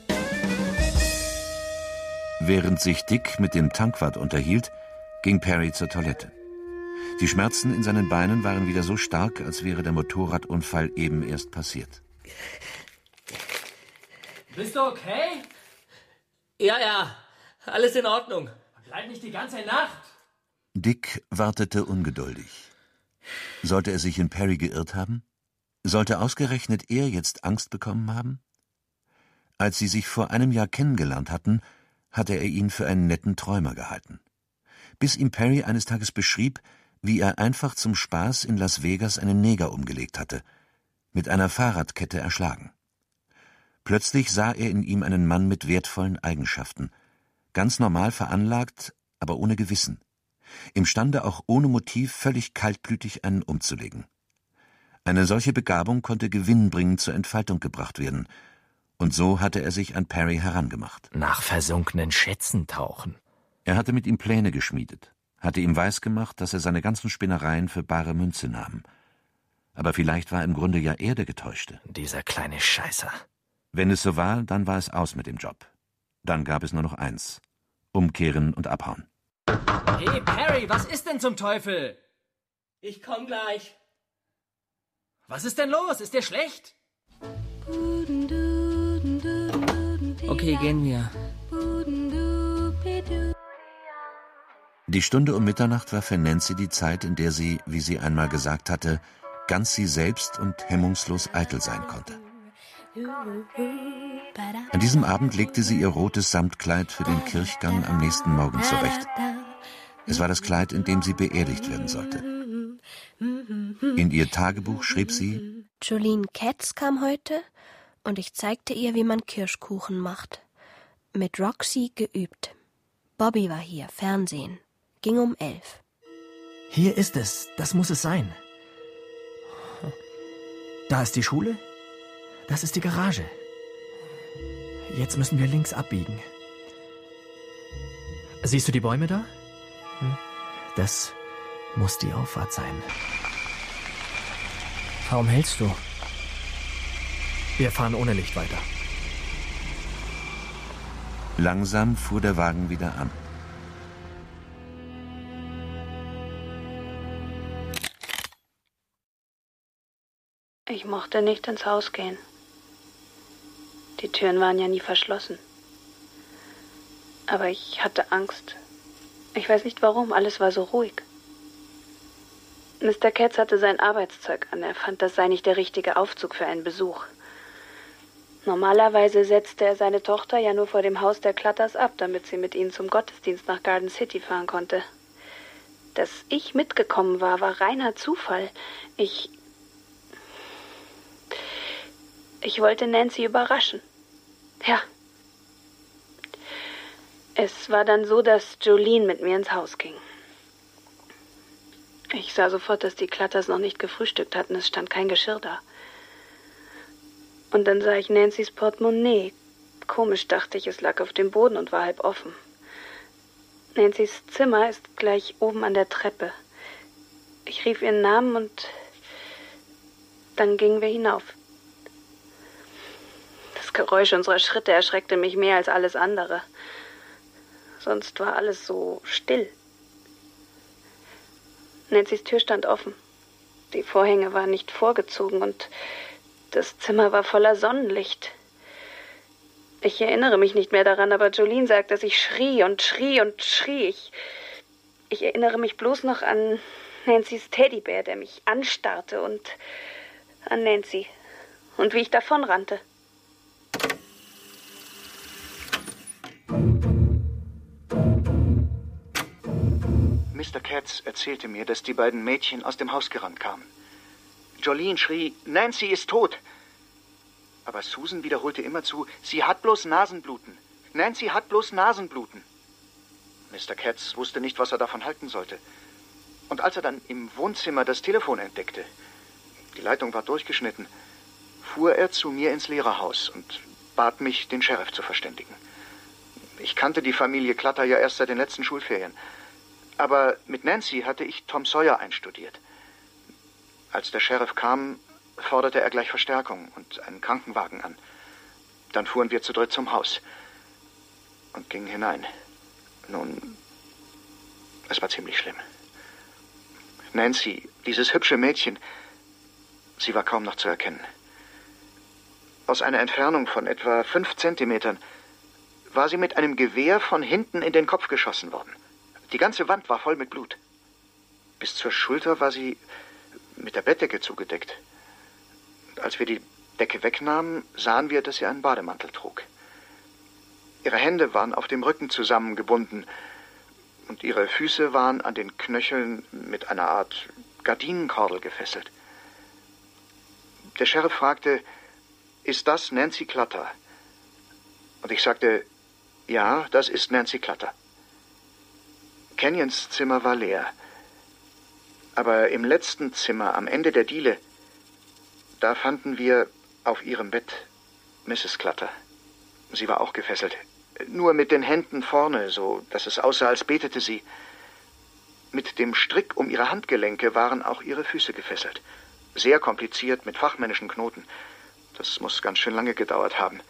Während sich Dick mit dem Tankwart unterhielt, ging Perry zur Toilette. Die Schmerzen in seinen Beinen waren wieder so stark, als wäre der Motorradunfall eben erst passiert. Bist du okay? Ja, ja. Alles in Ordnung. Bleib nicht die ganze Nacht. Dick wartete ungeduldig. Sollte er sich in Perry geirrt haben? Sollte ausgerechnet er jetzt Angst bekommen haben? Als sie sich vor einem Jahr kennengelernt hatten, hatte er ihn für einen netten Träumer gehalten. Bis ihm Perry eines Tages beschrieb, wie er einfach zum Spaß in Las Vegas einen Neger umgelegt hatte, mit einer Fahrradkette erschlagen. Plötzlich sah er in ihm einen Mann mit wertvollen Eigenschaften, ganz normal veranlagt, aber ohne Gewissen, imstande auch ohne Motiv völlig kaltblütig einen umzulegen. Eine solche Begabung konnte gewinnbringend zur Entfaltung gebracht werden, und so hatte er sich an Perry herangemacht. Nach versunkenen Schätzen tauchen. Er hatte mit ihm Pläne geschmiedet, hatte ihm weisgemacht, dass er seine ganzen Spinnereien für bare Münze nahm. Aber vielleicht war im Grunde ja er der Getäuschte. Dieser kleine Scheißer. Wenn es so war, dann war es aus mit dem Job. Dann gab es nur noch eins: umkehren und abhauen. Hey, Perry, was ist denn zum Teufel? Ich komm gleich. Was ist denn los? Ist dir schlecht? Okay, gehen wir. Die Stunde um Mitternacht war für Nancy die Zeit, in der sie, wie sie einmal gesagt hatte, ganz sie selbst und hemmungslos eitel sein konnte. An diesem Abend legte sie ihr rotes Samtkleid für den Kirchgang am nächsten Morgen zurecht. Es war das Kleid, in dem sie beerdigt werden sollte. In ihr Tagebuch schrieb sie: Jolene Katz kam heute und ich zeigte ihr, wie man Kirschkuchen macht. Mit Roxy geübt. Bobby war hier, Fernsehen. Ging um elf. Hier ist es. Das muss es sein. Da ist die Schule. Das ist die Garage. Jetzt müssen wir links abbiegen. Siehst du die Bäume da? Das muss die Auffahrt sein. Warum hältst du? Wir fahren ohne Licht weiter. Langsam fuhr der Wagen wieder an. Ich mochte nicht ins Haus gehen. Die Türen waren ja nie verschlossen. Aber ich hatte Angst. Ich weiß nicht warum, alles war so ruhig. Mister Katz hatte sein Arbeitszeug an. Er fand, das sei nicht der richtige Aufzug für einen Besuch. Normalerweise setzte er seine Tochter ja nur vor dem Haus der Clutters ab, damit sie mit ihnen zum Gottesdienst nach Garden City fahren konnte. Dass ich mitgekommen war, war reiner Zufall. Ich... Ich wollte Nancy überraschen. Ja. Es war dann so, dass Jolene mit mir ins Haus ging. Ich sah sofort, dass die Clutters noch nicht gefrühstückt hatten. Es stand kein Geschirr da. Und dann sah ich Nancy's Portemonnaie. Komisch, dachte ich, es lag auf dem Boden und war halb offen. Nancy's Zimmer ist gleich oben an der Treppe. Ich rief ihren Namen und dann gingen wir hinauf. Das Geräusch unserer Schritte erschreckte mich mehr als alles andere. Sonst war alles so still. Nancy's Tür stand offen. Die Vorhänge waren nicht vorgezogen und das Zimmer war voller Sonnenlicht. Ich erinnere mich nicht mehr daran, aber Jolene sagt, dass ich schrie und schrie und schrie. Ich, ich erinnere mich bloß noch an Nancy's Teddybär, der mich anstarrte, und an Nancy und wie ich davonrannte. Mister Katz erzählte mir, dass die beiden Mädchen aus dem Haus gerannt kamen. Jolene schrie, Nancy ist tot. Aber Susan wiederholte immerzu, sie hat bloß Nasenbluten. Nancy hat bloß Nasenbluten. Mister Katz wusste nicht, was er davon halten sollte. Und als er dann im Wohnzimmer das Telefon entdeckte, die Leitung war durchgeschnitten, fuhr er zu mir ins Lehrerhaus und bat mich, den Sheriff zu verständigen. Ich kannte die Familie Clutter ja erst seit den letzten Schulferien. Aber mit Nancy hatte ich Tom Sawyer einstudiert. Als der Sheriff kam, forderte er gleich Verstärkung und einen Krankenwagen an. Dann fuhren wir zu dritt zum Haus und gingen hinein. Nun, es war ziemlich schlimm. Nancy, dieses hübsche Mädchen, sie war kaum noch zu erkennen. Aus einer Entfernung von etwa fünf Zentimetern war sie mit einem Gewehr von hinten in den Kopf geschossen worden. Die ganze Wand war voll mit Blut. Bis zur Schulter war sie mit der Bettdecke zugedeckt. Und als wir die Decke wegnahmen, sahen wir, dass sie einen Bademantel trug. Ihre Hände waren auf dem Rücken zusammengebunden und ihre Füße waren an den Knöcheln mit einer Art Gardinenkordel gefesselt. Der Sheriff fragte, ist das Nancy Clutter? Und ich sagte, ja, das ist Nancy Clutter. Canyons Zimmer war leer. Aber im letzten Zimmer, am Ende der Diele, da fanden wir auf ihrem Bett Misses Clutter. Sie war auch gefesselt. Nur mit den Händen vorne, so dass es aussah, als betete sie. Mit dem Strick um ihre Handgelenke waren auch ihre Füße gefesselt. Sehr kompliziert, mit fachmännischen Knoten. Das muss ganz schön lange gedauert haben.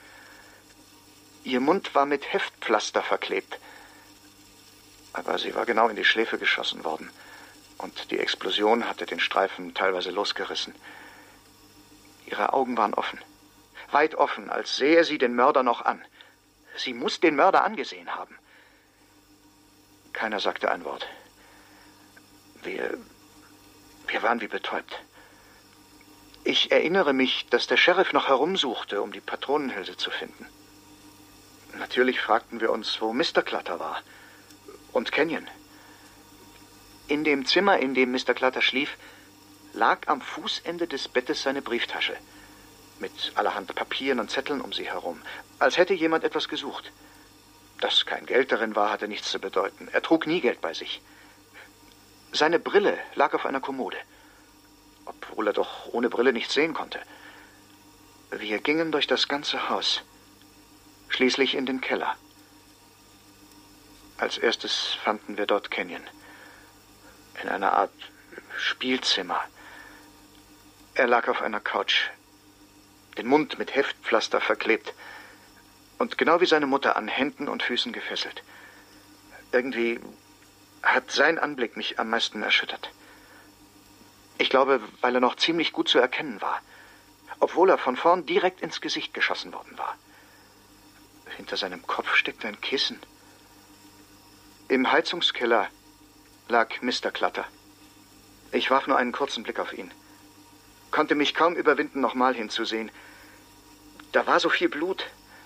Ihr Mund war mit Heftpflaster verklebt. Aber sie war genau in die Schläfe geschossen worden. Und die Explosion hatte den Streifen teilweise losgerissen. Ihre Augen waren offen. Weit offen, als sähe sie den Mörder noch an. Sie muss den Mörder angesehen haben. Keiner sagte ein Wort. Wir, wir waren wie betäubt. Ich erinnere mich, dass der Sheriff noch herumsuchte, um die Patronenhülse zu finden. Natürlich fragten wir uns, wo Mister Clutter war. Und Kenyon. In dem Zimmer, in dem Mister Clutter schlief, lag am Fußende des Bettes seine Brieftasche. Mit allerhand Papieren und Zetteln um sie herum. Als hätte jemand etwas gesucht. Dass kein Geld darin war, hatte nichts zu bedeuten. Er trug nie Geld bei sich. Seine Brille lag auf einer Kommode. Obwohl er doch ohne Brille nichts sehen konnte. Wir gingen durch das ganze Haus. Schließlich in den Keller. Als erstes fanden wir dort Kenyon. In einer Art Spielzimmer. Er lag auf einer Couch. Den Mund mit Heftpflaster verklebt. Und genau wie seine Mutter an Händen und Füßen gefesselt. Irgendwie hat sein Anblick mich am meisten erschüttert. Ich glaube, weil er noch ziemlich gut zu erkennen war. Obwohl er von vorn direkt ins Gesicht geschossen worden war. Hinter seinem Kopf steckte ein Kissen. Im Heizungskeller lag Mister Clutter. Ich warf nur einen kurzen Blick auf ihn. Konnte mich kaum überwinden, nochmal hinzusehen. Da war so viel Blut.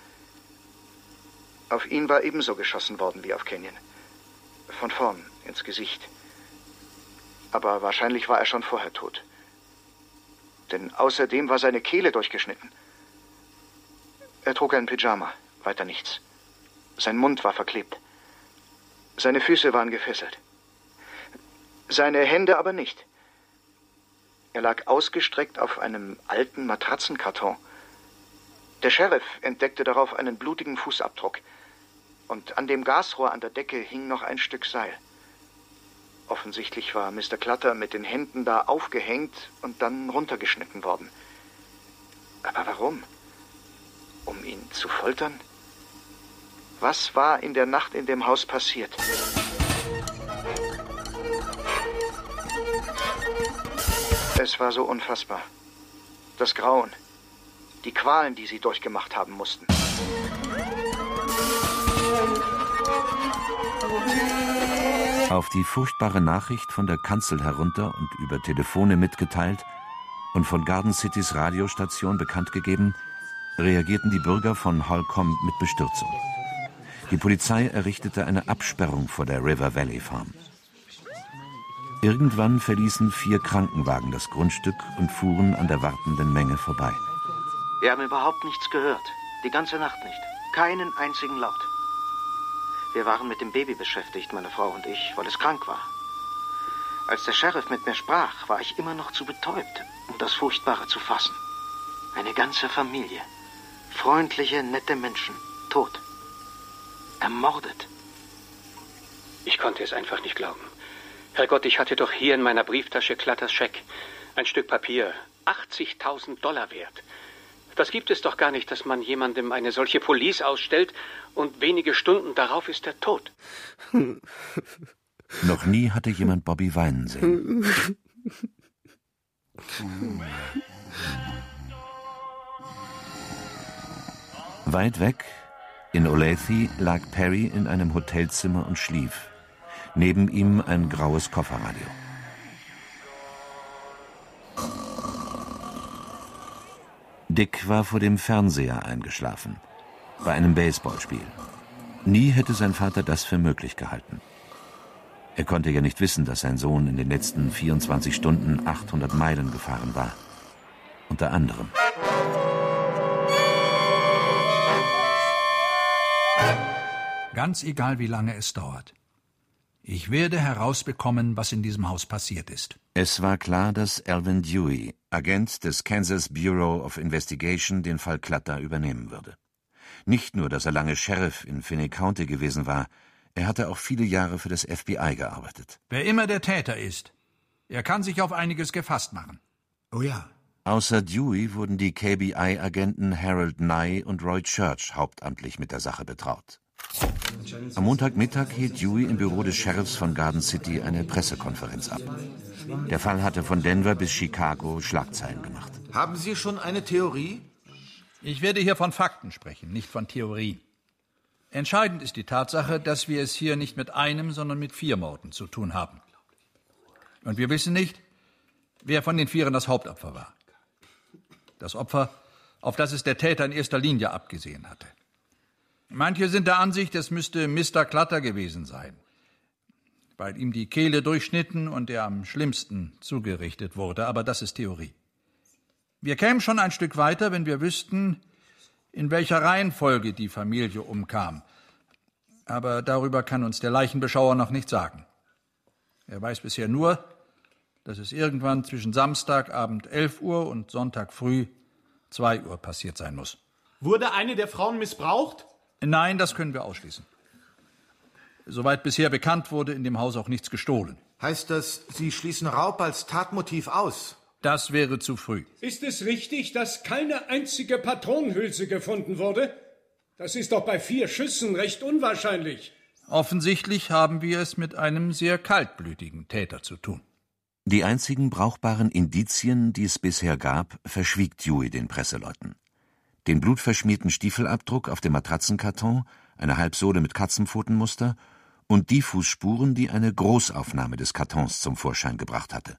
Auf ihn war ebenso geschossen worden wie auf Kenyon. Von vorn, ins Gesicht. Aber wahrscheinlich war er schon vorher tot. Denn außerdem war seine Kehle durchgeschnitten. Er trug ein Pyjama, weiter nichts. Sein Mund war verklebt. Seine Füße waren gefesselt. Seine Hände aber nicht. Er lag ausgestreckt auf einem alten Matratzenkarton. Der Sheriff entdeckte darauf einen blutigen Fußabdruck. Und an dem Gasrohr an der Decke hing noch ein Stück Seil. Offensichtlich war Mister Clutter mit den Händen da aufgehängt und dann runtergeschnitten worden. Aber warum? Um ihn zu foltern? Was war in der Nacht in dem Haus passiert? Es war so unfassbar. Das Grauen, die Qualen, die sie durchgemacht haben mussten. Auf die furchtbare Nachricht von der Kanzel herunter und über Telefone mitgeteilt und von Garden Citys Radiostation bekannt gegeben, reagierten die Bürger von Holcomb mit Bestürzung. Die Polizei errichtete eine Absperrung vor der River Valley Farm. Irgendwann verließen vier Krankenwagen das Grundstück und fuhren an der wartenden Menge vorbei. Wir haben überhaupt nichts gehört. Die ganze Nacht nicht. Keinen einzigen Laut. Wir waren mit dem Baby beschäftigt, meine Frau und ich, weil es krank war. Als der Sheriff mit mir sprach, war ich immer noch zu betäubt, um das Furchtbare zu fassen. Eine ganze Familie. Freundliche, nette Menschen. Tot. Ermordet. Ich konnte es einfach nicht glauben. Herrgott, ich hatte doch hier in meiner Brieftasche Clutters Scheck. Ein Stück Papier. achtzigtausend Dollar wert. Das gibt es doch gar nicht, dass man jemandem eine solche Police ausstellt und wenige Stunden darauf ist er tot. Noch nie hatte jemand Bobby weinen sehen. Weit weg, in Olathe, lag Perry in einem Hotelzimmer und schlief. Neben ihm ein graues Kofferradio. Dick war vor dem Fernseher eingeschlafen, bei einem Baseballspiel. Nie hätte sein Vater das für möglich gehalten. Er konnte ja nicht wissen, dass sein Sohn in den letzten vierundzwanzig Stunden achthundert Meilen gefahren war. Unter anderem. Ganz egal, wie lange es dauert. Ich werde herausbekommen, was in diesem Haus passiert ist. Es war klar, dass Alvin Dewey, Agent des Kansas Bureau of Investigation, den Fall Clutter übernehmen würde. Nicht nur, dass er lange Sheriff in Finney County gewesen war, er hatte auch viele Jahre für das F B I gearbeitet. Wer immer der Täter ist, er kann sich auf einiges gefasst machen. Oh ja. Außer Dewey wurden die K B I-Agenten Harold Nye und Roy Church hauptamtlich mit der Sache betraut. Am Montagmittag hielt Dewey im Büro des Sheriffs von Garden City eine Pressekonferenz ab. Der Fall hatte von Denver bis Chicago Schlagzeilen gemacht. Haben Sie schon eine Theorie? Ich werde hier von Fakten sprechen, nicht von Theorien. Entscheidend ist die Tatsache, dass wir es hier nicht mit einem, sondern mit vier Morden zu tun haben. Und wir wissen nicht, wer von den Vieren das Hauptopfer war. Das Opfer, auf das es der Täter in erster Linie abgesehen hatte. Manche sind der Ansicht, es müsste Mister Clutter gewesen sein, weil ihm die Kehle durchschnitten und er am schlimmsten zugerichtet wurde. Aber das ist Theorie. Wir kämen schon ein Stück weiter, wenn wir wüssten, in welcher Reihenfolge die Familie umkam. Aber darüber kann uns der Leichenbeschauer noch nicht sagen. Er weiß bisher nur, dass es irgendwann zwischen Samstagabend elf Uhr und Sonntag früh zwei Uhr passiert sein muss. Wurde eine der Frauen missbraucht? Nein, das können wir ausschließen. Soweit bisher bekannt, wurde in dem Haus auch nichts gestohlen. Heißt das, Sie schließen Raub als Tatmotiv aus? Das wäre zu früh. Ist es richtig, dass keine einzige Patronenhülse gefunden wurde? Das ist doch bei vier Schüssen recht unwahrscheinlich. Offensichtlich haben wir es mit einem sehr kaltblütigen Täter zu tun. Die einzigen brauchbaren Indizien, die es bisher gab, verschwieg Dewey den Presseleuten. Den blutverschmierten Stiefelabdruck auf dem Matratzenkarton, eine Halbsohle mit Katzenpfotenmuster und die Fußspuren, die eine Großaufnahme des Kartons zum Vorschein gebracht hatte.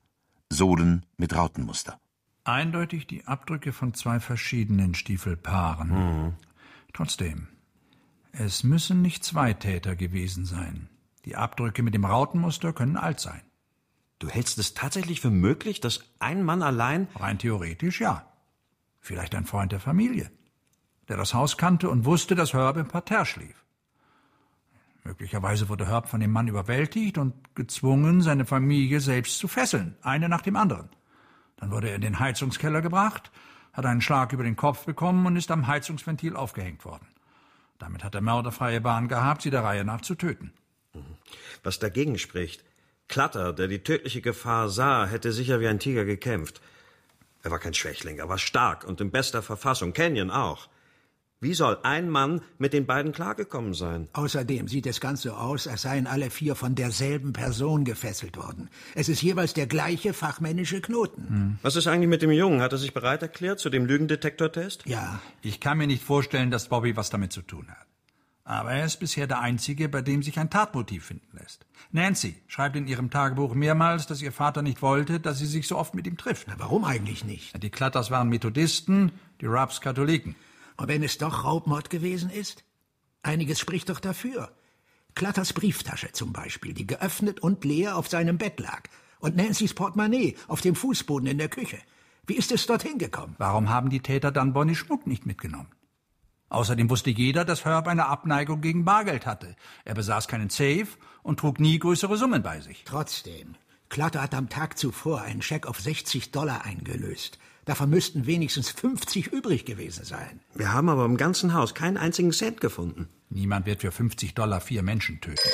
Sohlen mit Rautenmuster. Eindeutig die Abdrücke von zwei verschiedenen Stiefelpaaren. Mhm. Trotzdem, es müssen nicht zwei Täter gewesen sein. Die Abdrücke mit dem Rautenmuster können alt sein. Du hältst es tatsächlich für möglich, dass ein Mann allein... Rein theoretisch ja. Vielleicht ein Freund der Familie, der das Haus kannte und wusste, dass Herb im Parterre schlief. Möglicherweise wurde Herb von dem Mann überwältigt und gezwungen, seine Familie selbst zu fesseln, eine nach dem anderen. Dann wurde er in den Heizungskeller gebracht, hat einen Schlag über den Kopf bekommen und ist am Heizungsventil aufgehängt worden. Damit hat der Mörder freie Bahn gehabt, sie der Reihe nach zu töten. Was dagegen spricht: Clutter, der die tödliche Gefahr sah, hätte sicher wie ein Tiger gekämpft. Er war kein Schwächling, er war stark und in bester Verfassung. Canyon auch. Wie soll ein Mann mit den beiden klargekommen sein? Außerdem sieht es ganz so aus, als seien alle vier von derselben Person gefesselt worden. Es ist jeweils der gleiche fachmännische Knoten. Hm. Was ist eigentlich mit dem Jungen? Hat er sich bereit erklärt zu dem Lügendetektortest? Ja. Ich kann mir nicht vorstellen, dass Bobby was damit zu tun hat. Aber er ist bisher der Einzige, bei dem sich ein Tatmotiv finden lässt. Nancy schreibt in ihrem Tagebuch mehrmals, dass ihr Vater nicht wollte, dass sie sich so oft mit ihm trifft. Na, warum eigentlich nicht? Die Clutters waren Methodisten, die Ruffs Katholiken. Und wenn es doch Raubmord gewesen ist? Einiges spricht doch dafür. Clutters Brieftasche zum Beispiel, die geöffnet und leer auf seinem Bett lag. Und Nancys Portemonnaie auf dem Fußboden in der Küche. Wie ist es dorthin gekommen? Warum haben die Täter dann Bonnies Schmuck nicht mitgenommen? Außerdem wusste jeder, dass Herb eine Abneigung gegen Bargeld hatte. Er besaß keinen Safe und trug nie größere Summen bei sich. Trotzdem, Clutter hat am Tag zuvor einen Scheck auf sechzig Dollar eingelöst. Davon müssten wenigstens fünfzig übrig gewesen sein. Wir haben aber im ganzen Haus keinen einzigen Cent gefunden. Niemand wird für fünfzig Dollar vier Menschen töten.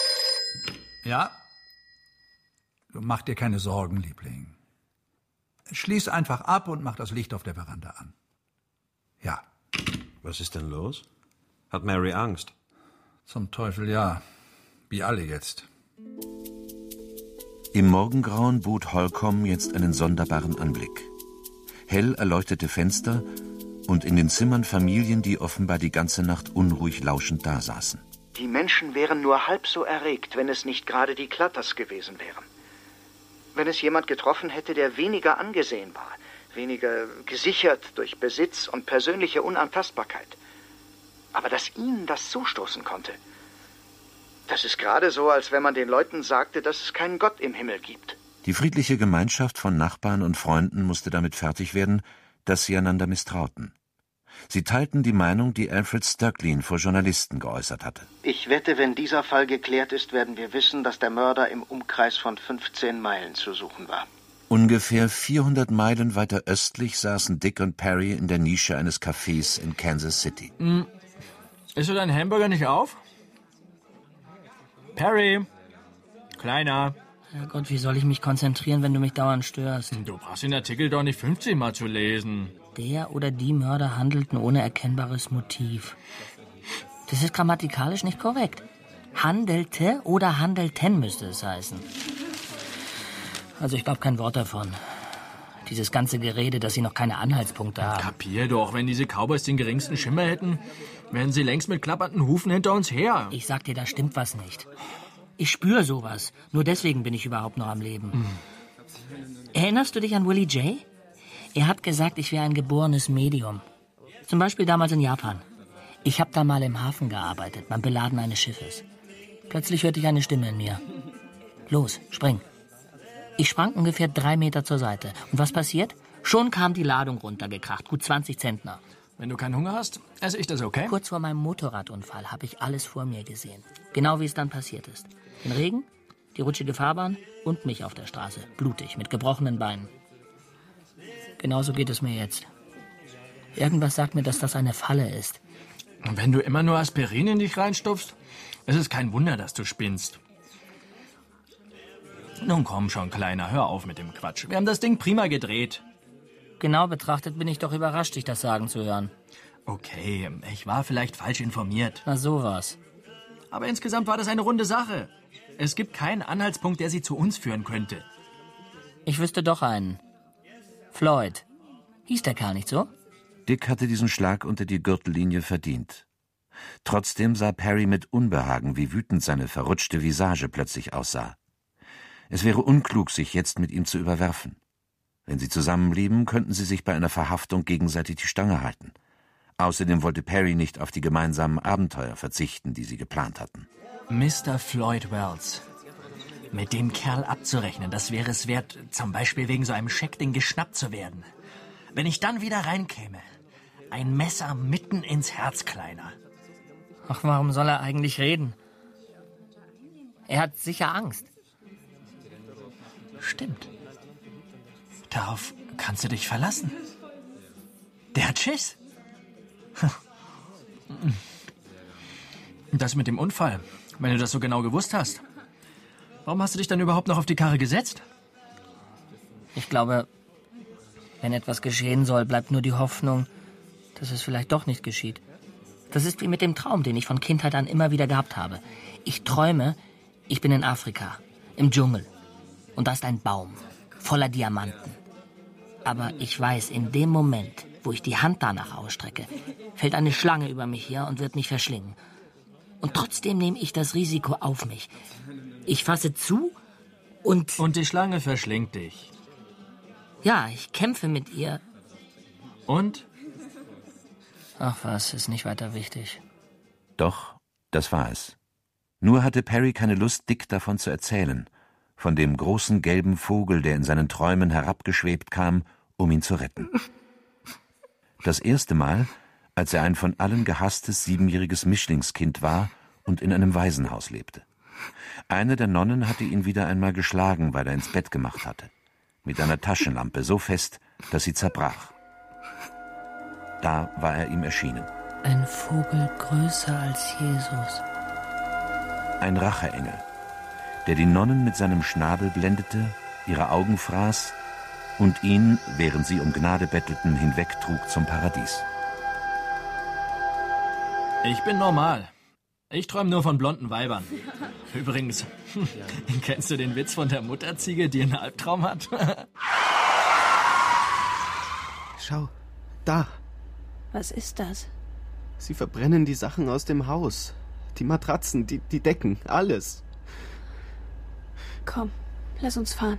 Ja? Du mach dir keine Sorgen, Liebling. Schließ einfach ab und mach das Licht auf der Veranda an. Ja. Was ist denn los? Hat Mary Angst? Zum Teufel ja. Wie alle jetzt. Im Morgengrauen bot Holcomb jetzt einen sonderbaren Anblick. Hell erleuchtete Fenster und in den Zimmern Familien, die offenbar die ganze Nacht unruhig lauschend dasaßen. Die Menschen wären nur halb so erregt, wenn es nicht gerade die Clutters gewesen wären. Wenn es jemand getroffen hätte, der weniger angesehen war, weniger gesichert durch Besitz und persönliche Unantastbarkeit. Aber dass ihnen das zustoßen konnte, das ist gerade so, als wenn man den Leuten sagte, dass es keinen Gott im Himmel gibt. Die friedliche Gemeinschaft von Nachbarn und Freunden musste damit fertig werden, dass sie einander misstrauten. Sie teilten die Meinung, die Alfred Stöcklin vor Journalisten geäußert hatte. Ich wette, wenn dieser Fall geklärt ist, werden wir wissen, dass der Mörder im Umkreis von fünfzehn Meilen zu suchen war. Ungefähr vierhundert Meilen weiter östlich saßen Dick und Perry in der Nische eines Cafés in Kansas City. Hm. Isst du deinen Hamburger nicht auf? Perry, Kleiner. Herrgott, wie soll ich mich konzentrieren, wenn du mich dauernd störst? Du brauchst den Artikel doch nicht fünfzehn Mal zu lesen. Der oder die Mörder handelten ohne erkennbares Motiv. Das ist grammatikalisch nicht korrekt. Handelte oder handelten müsste es heißen. Also ich glaube kein Wort davon. Dieses ganze Gerede, dass sie noch keine Anhaltspunkte haben. Kapier doch, wenn diese Cowboys den geringsten Schimmer hätten, wären sie längst mit klappernden Hufen hinter uns her. Ich sag dir, da stimmt was nicht. Ich spüre sowas. Nur deswegen bin ich überhaupt noch am Leben. Mhm. Erinnerst du dich an Willie J? Er hat gesagt, ich wäre ein geborenes Medium. Zum Beispiel damals in Japan. Ich habe da mal im Hafen gearbeitet, beim Beladen eines Schiffes. Plötzlich hörte ich eine Stimme in mir. Los, spring. Ich sprang ungefähr drei Meter zur Seite. Und was passiert? Schon kam die Ladung runtergekracht, gut zwanzig Zentner. Wenn du keinen Hunger hast, esse ich das, okay? Kurz vor meinem Motorradunfall habe ich alles vor mir gesehen. Genau wie es dann passiert ist. Den Regen, die rutschige Fahrbahn und mich auf der Straße. Blutig, mit gebrochenen Beinen. Genauso geht es mir jetzt. Irgendwas sagt mir, dass das eine Falle ist. Und wenn du immer nur Aspirin in dich reinstopfst, ist es kein Wunder, dass du spinnst. Nun komm schon, Kleiner, hör auf mit dem Quatsch. Wir haben das Ding prima gedreht. Genau betrachtet bin ich doch überrascht, dich das sagen zu hören. Okay, ich war vielleicht falsch informiert. Na sowas. Aber insgesamt war das eine runde Sache. Es gibt keinen Anhaltspunkt, der sie zu uns führen könnte. Ich wüsste doch einen. Floyd. Hieß der Kerl nicht so? Dick hatte diesen Schlag unter die Gürtellinie verdient. Trotzdem sah Perry mit Unbehagen, wie wütend seine verrutschte Visage plötzlich aussah. Es wäre unklug, sich jetzt mit ihm zu überwerfen. Wenn sie zusammenblieben, könnten sie sich bei einer Verhaftung gegenseitig die Stange halten. Außerdem wollte Perry nicht auf die gemeinsamen Abenteuer verzichten, die sie geplant hatten. Mister Floyd Wells. Mit dem Kerl abzurechnen, das wäre es wert, zum Beispiel wegen so einem Scheckding geschnappt zu werden. Wenn ich dann wieder reinkäme, ein Messer mitten ins Herz, Kleiner. Ach, warum soll er eigentlich reden? Er hat sicher Angst. Stimmt. Darauf kannst du dich verlassen. Der hat Schiss. Das mit dem Unfall, wenn du das so genau gewusst hast. Warum hast du dich dann überhaupt noch auf die Karre gesetzt? Ich glaube, wenn etwas geschehen soll, bleibt nur die Hoffnung, dass es vielleicht doch nicht geschieht. Das ist wie mit dem Traum, den ich von Kindheit an immer wieder gehabt habe. Ich träume, ich bin in Afrika, im Dschungel. Und da ist ein Baum, voller Diamanten. Aber ich weiß, in dem Moment, wo ich die Hand danach ausstrecke, fällt eine Schlange über mich her und wird mich verschlingen. Und trotzdem nehme ich das Risiko auf mich. Ich fasse zu und... Und die Schlange verschlingt dich. Ja, ich kämpfe mit ihr. Und? Ach was, ist nicht weiter wichtig. Doch, das war es. Nur hatte Perry keine Lust, Dick davon zu erzählen, von dem großen gelben Vogel, der in seinen Träumen herabgeschwebt kam, um ihn zu retten. Das erste Mal, als er ein von allen gehasstes siebenjähriges Mischlingskind war und in einem Waisenhaus lebte. Eine der Nonnen hatte ihn wieder einmal geschlagen, weil er ins Bett gemacht hatte. Mit einer Taschenlampe so fest, dass sie zerbrach. Da war er ihm erschienen. Ein Vogel größer als Jesus. Ein Racheengel, der die Nonnen mit seinem Schnabel blendete, ihre Augen fraß und ihn, während sie um Gnade bettelten, hinwegtrug zum Paradies. Ich bin normal. Ich träume nur von blonden Weibern. Übrigens, kennst du den Witz von der Mutterziege, die einen Albtraum hat? Schau, da. Was ist das? Sie verbrennen die Sachen aus dem Haus. Die Matratzen, die, die Decken, alles. Komm, lass uns fahren.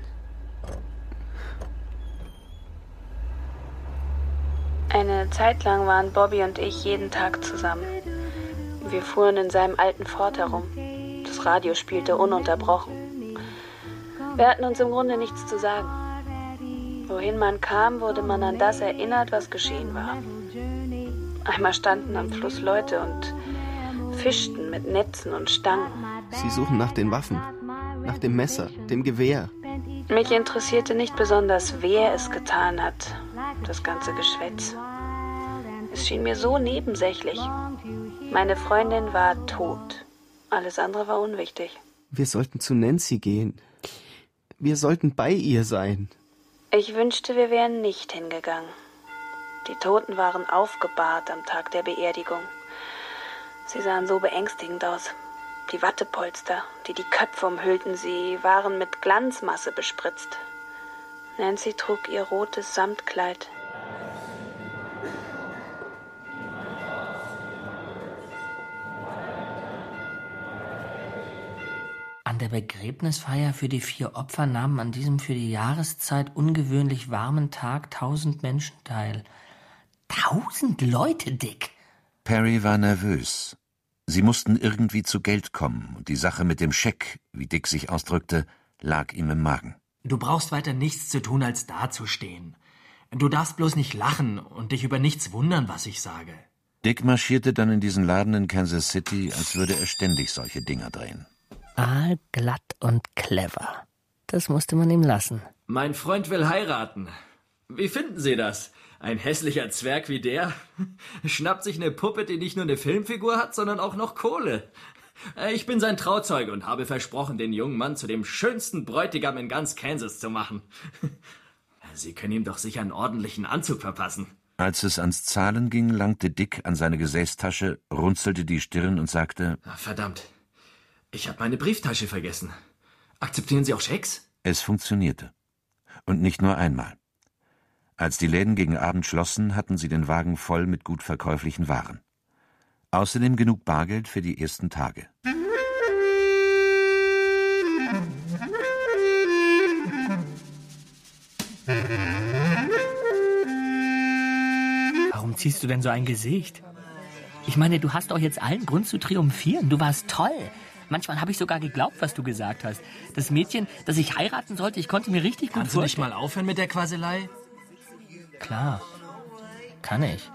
Eine Zeit lang waren Bobby und ich jeden Tag zusammen. Wir fuhren in seinem alten Ford herum. Das Radio spielte ununterbrochen. Wir hatten uns im Grunde nichts zu sagen. Wohin man kam, wurde man an das erinnert, was geschehen war. Einmal standen am Fluss Leute und fischten mit Netzen und Stangen. Sie suchen nach den Waffen, nach dem Messer, dem Gewehr. Mich interessierte nicht besonders, wer es getan hat, das ganze Geschwätz. Es schien mir so nebensächlich. Meine Freundin war tot. Alles andere war unwichtig. Wir sollten zu Nancy gehen. Wir sollten bei ihr sein. Ich wünschte, wir wären nicht hingegangen. Die Toten waren aufgebahrt am Tag der Beerdigung. Sie sahen so beängstigend aus. Die Wattepolster, die die Köpfe umhüllten sie, waren mit Glanzmasse bespritzt. Nancy trug ihr rotes Samtkleid. An der Begräbnisfeier für die vier Opfer nahmen an diesem für die Jahreszeit ungewöhnlich warmen Tag tausend Menschen teil. Tausend Leute, Dick! Perry war nervös. Sie mussten irgendwie zu Geld kommen, und die Sache mit dem Scheck, wie Dick sich ausdrückte, lag ihm im Magen. Du brauchst weiter nichts zu tun, als dazustehen. Du darfst bloß nicht lachen und dich über nichts wundern, was ich sage. Dick marschierte dann in diesen Laden in Kansas City, als würde er ständig solche Dinger drehen. Aalglatt und clever. Das musste man ihm lassen. Mein Freund will heiraten. Wie finden Sie das? Ein hässlicher Zwerg wie der schnappt sich eine Puppe, die nicht nur eine Filmfigur hat, sondern auch noch Kohle. Ich bin sein Trauzeuge und habe versprochen, den jungen Mann zu dem schönsten Bräutigam in ganz Kansas zu machen. Sie können ihm doch sicher einen ordentlichen Anzug verpassen. Als es ans Zahlen ging, langte Dick an seine Gesäßtasche, runzelte die Stirn und sagte: Verdammt, ich habe meine Brieftasche vergessen. Akzeptieren Sie auch Schecks? Es funktionierte. Und nicht nur einmal. Als die Läden gegen Abend schlossen, hatten sie den Wagen voll mit gut verkäuflichen Waren. Außerdem genug Bargeld für die ersten Tage. Warum ziehst du denn so ein Gesicht? Ich meine, du hast doch jetzt allen Grund zu triumphieren. Du warst toll. Manchmal habe ich sogar geglaubt, was du gesagt hast. Das Mädchen, das ich heiraten sollte, ich konnte mir richtig gut Kannst du nicht vorstellen. mal aufhören mit der Quaselei? Klar, kann ich.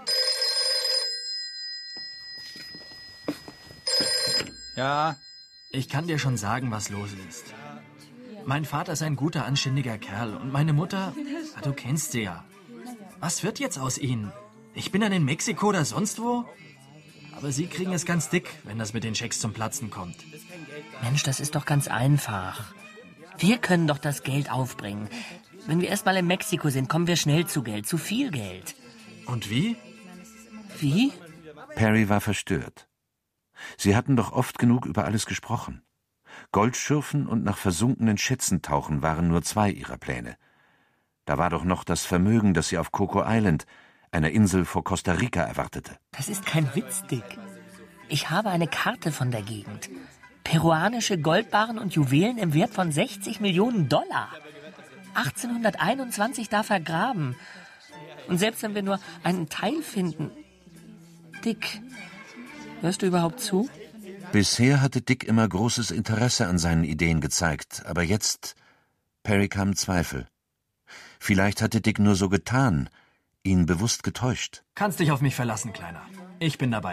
Ja? Ich kann dir schon sagen, was los ist. Mein Vater ist ein guter, anständiger Kerl. Und meine Mutter, ah, du kennst sie ja. Was wird jetzt aus ihnen? Ich bin dann in Mexiko oder sonst wo? Aber sie kriegen es ganz dick, wenn das mit den Schecks zum Platzen kommt. Mensch, das ist doch ganz einfach. Wir können doch das Geld aufbringen. Wenn wir erst mal in Mexiko sind, kommen wir schnell zu Geld, zu viel Geld. Und wie? Wie? Perry war verstört. Sie hatten doch oft genug über alles gesprochen. Goldschürfen und nach versunkenen Schätzen tauchen waren nur zwei ihrer Pläne. Da war doch noch das Vermögen, das sie auf Coco Island, einer Insel vor Costa Rica, erwartete. Das ist kein Witz, Dick. Ich habe eine Karte von der Gegend. Peruanische Goldbarren und Juwelen im Wert von sechzig Millionen Dollar. achtzehnhunderteinundzwanzig da vergraben. Und selbst wenn wir nur einen Teil finden... Dick, hörst du überhaupt zu? Bisher hatte Dick immer großes Interesse an seinen Ideen gezeigt, aber jetzt... Perry kam Zweifel. Vielleicht hatte Dick nur so getan, ihn bewusst getäuscht. Kannst dich auf mich verlassen, Kleiner. Ich bin dabei.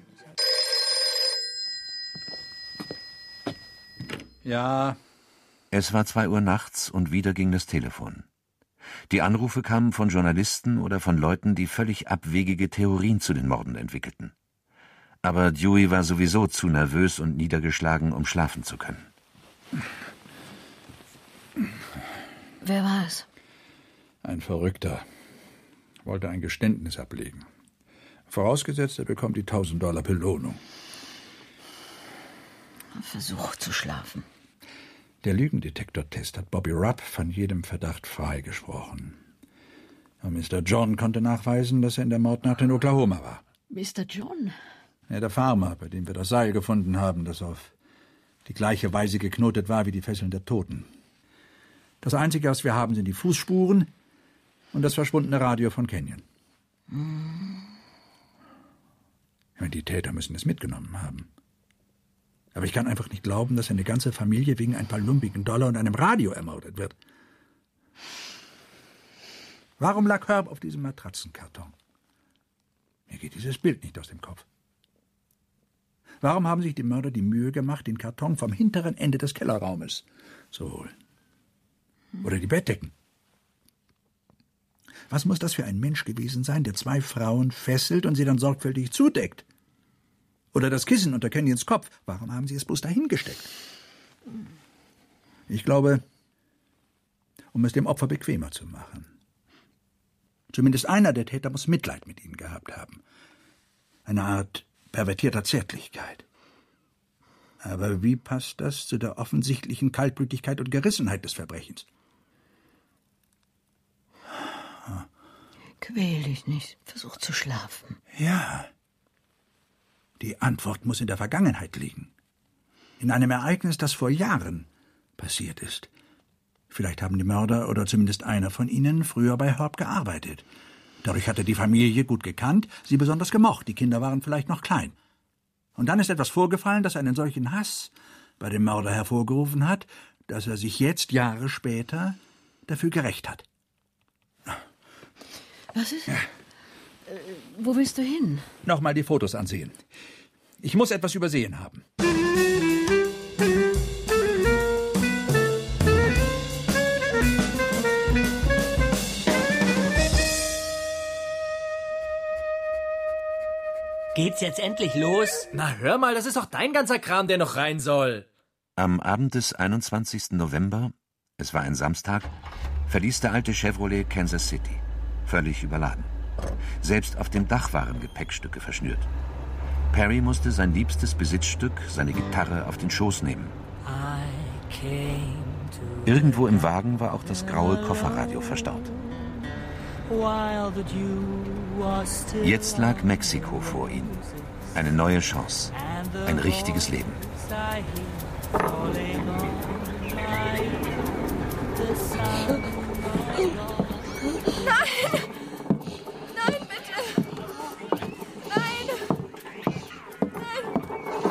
Ja. Es war zwei Uhr nachts und wieder ging das Telefon. Die Anrufe kamen von Journalisten oder von Leuten, die völlig abwegige Theorien zu den Morden entwickelten. Aber Dewey war sowieso zu nervös und niedergeschlagen, um schlafen zu können. Wer war es? Ein Verrückter. Wollte ein Geständnis ablegen. Vorausgesetzt, er bekommt die tausend Dollar Belohnung. Versuch zu schlafen. Der Lügendetektortest hat Bobby Rupp von jedem Verdacht freigesprochen. Und Mister John konnte nachweisen, dass er in der Mordnacht in Oklahoma war. Mister John? Ja, der Farmer, bei dem wir das Seil gefunden haben, das auf die gleiche Weise geknotet war wie die Fesseln der Toten. Das Einzige, was wir haben, sind die Fußspuren und das verschwundene Radio von Canyon. Hm. Ja, die Täter müssen es mitgenommen haben. Aber ich kann einfach nicht glauben, dass eine ganze Familie wegen ein paar lumpigen Dollar und einem Radio ermordet wird. Warum lag Herb auf diesem Matratzenkarton? Mir geht dieses Bild nicht aus dem Kopf. Warum haben sich die Mörder die Mühe gemacht, den Karton vom hinteren Ende des Kellerraumes zu holen? Oder die Bettdecken? Was muss das für ein Mensch gewesen sein, der zwei Frauen fesselt und sie dann sorgfältig zudeckt? Oder das Kissen unter Canyons Kopf. Warum haben sie es bloß dahingesteckt? Ich glaube, um es dem Opfer bequemer zu machen. Zumindest einer der Täter muss Mitleid mit ihnen gehabt haben. Eine Art pervertierter Zärtlichkeit. Aber wie passt das zu der offensichtlichen Kaltblütigkeit und Gerissenheit des Verbrechens? Quäl dich nicht. Versuch zu schlafen. Ja. Die Antwort muss in der Vergangenheit liegen. In einem Ereignis, das vor Jahren passiert ist. Vielleicht haben die Mörder oder zumindest einer von ihnen früher bei Herb gearbeitet. Dadurch hat er die Familie gut gekannt, sie besonders gemocht. Die Kinder waren vielleicht noch klein. Und dann ist etwas vorgefallen, das einen solchen Hass bei dem Mörder hervorgerufen hat, dass er sich jetzt, Jahre später, dafür gerächt hat. Was ist? Ja. Äh, wo willst du hin? Nochmal die Fotos ansehen. Ich muss etwas übersehen haben. Geht's jetzt endlich los? Na, hör mal, das ist doch dein ganzer Kram, der noch rein soll. Am Abend des einundzwanzigsten November, es war ein Samstag, verließ der alte Chevrolet Kansas City. Völlig überladen. Selbst auf dem Dach waren Gepäckstücke verschnürt. Perry musste sein liebstes Besitzstück, seine Gitarre, auf den Schoß nehmen. Irgendwo im Wagen war auch das graue Kofferradio verstaut. Jetzt lag Mexiko vor ihm. Eine neue Chance. Ein richtiges Leben. Nein! Nein, bitte! Nein! Nein!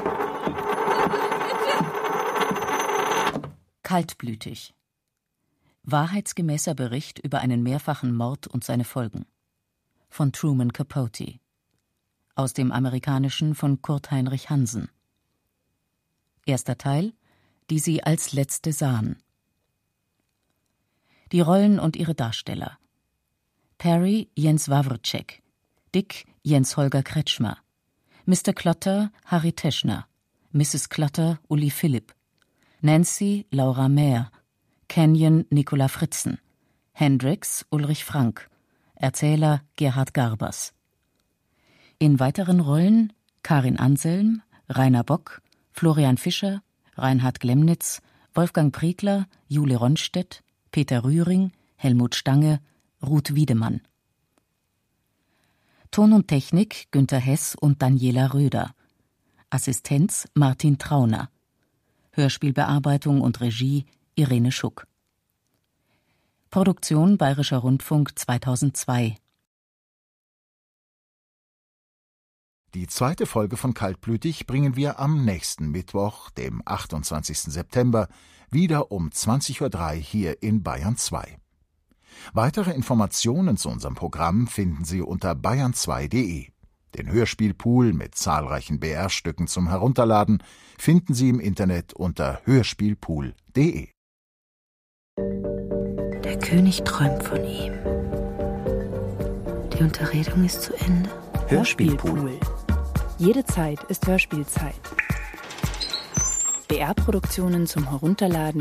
Bitte! Kaltblütig. Wahrheitsgemäßer Bericht über einen mehrfachen Mord und seine Folgen. Von Truman Capote. Aus dem Amerikanischen von Kurt Heinrich Hansen. Erster Teil: Die sie als Letzte sahen. Die Rollen und ihre Darsteller: Perry Jens Wawrcek, Dick Jens Holger Kretschmer, Mister Clutter Harry Teschner, Misses Clutter Uli Philipp, Nancy Laura Mehr, Canyon Nicola Fritzen, Hendrix Ulrich Frank, Erzähler Gerhard Garbers. In weiteren Rollen Karin Anselm, Rainer Bock, Florian Fischer, Reinhard Glemnitz, Wolfgang Priegler, Jule Ronstedt, Peter Rühring, Helmut Stange, Ruth Wiedemann. Ton und Technik Günter Hess und Daniela Röder. Assistenz Martin Trauner. Hörspielbearbeitung und Regie Irene Schuck. Produktion Bayerischer Rundfunk zweitausendzwei. Die zweite Folge von Kaltblütig bringen wir am nächsten Mittwoch, dem achtundzwanzigsten September, wieder um zwanzig Uhr drei hier in Bayern zwei. Weitere Informationen zu unserem Programm finden Sie unter bayern zwei punkt de. Den Hörspielpool mit zahlreichen B R-Stücken zum Herunterladen finden Sie im Internet unter hörspielpool punkt de. Der König träumt von ihm. Die Unterredung ist zu Ende. Hörspielpool. Jede Zeit ist Hörspielzeit. B R-Produktionen zum Herunterladen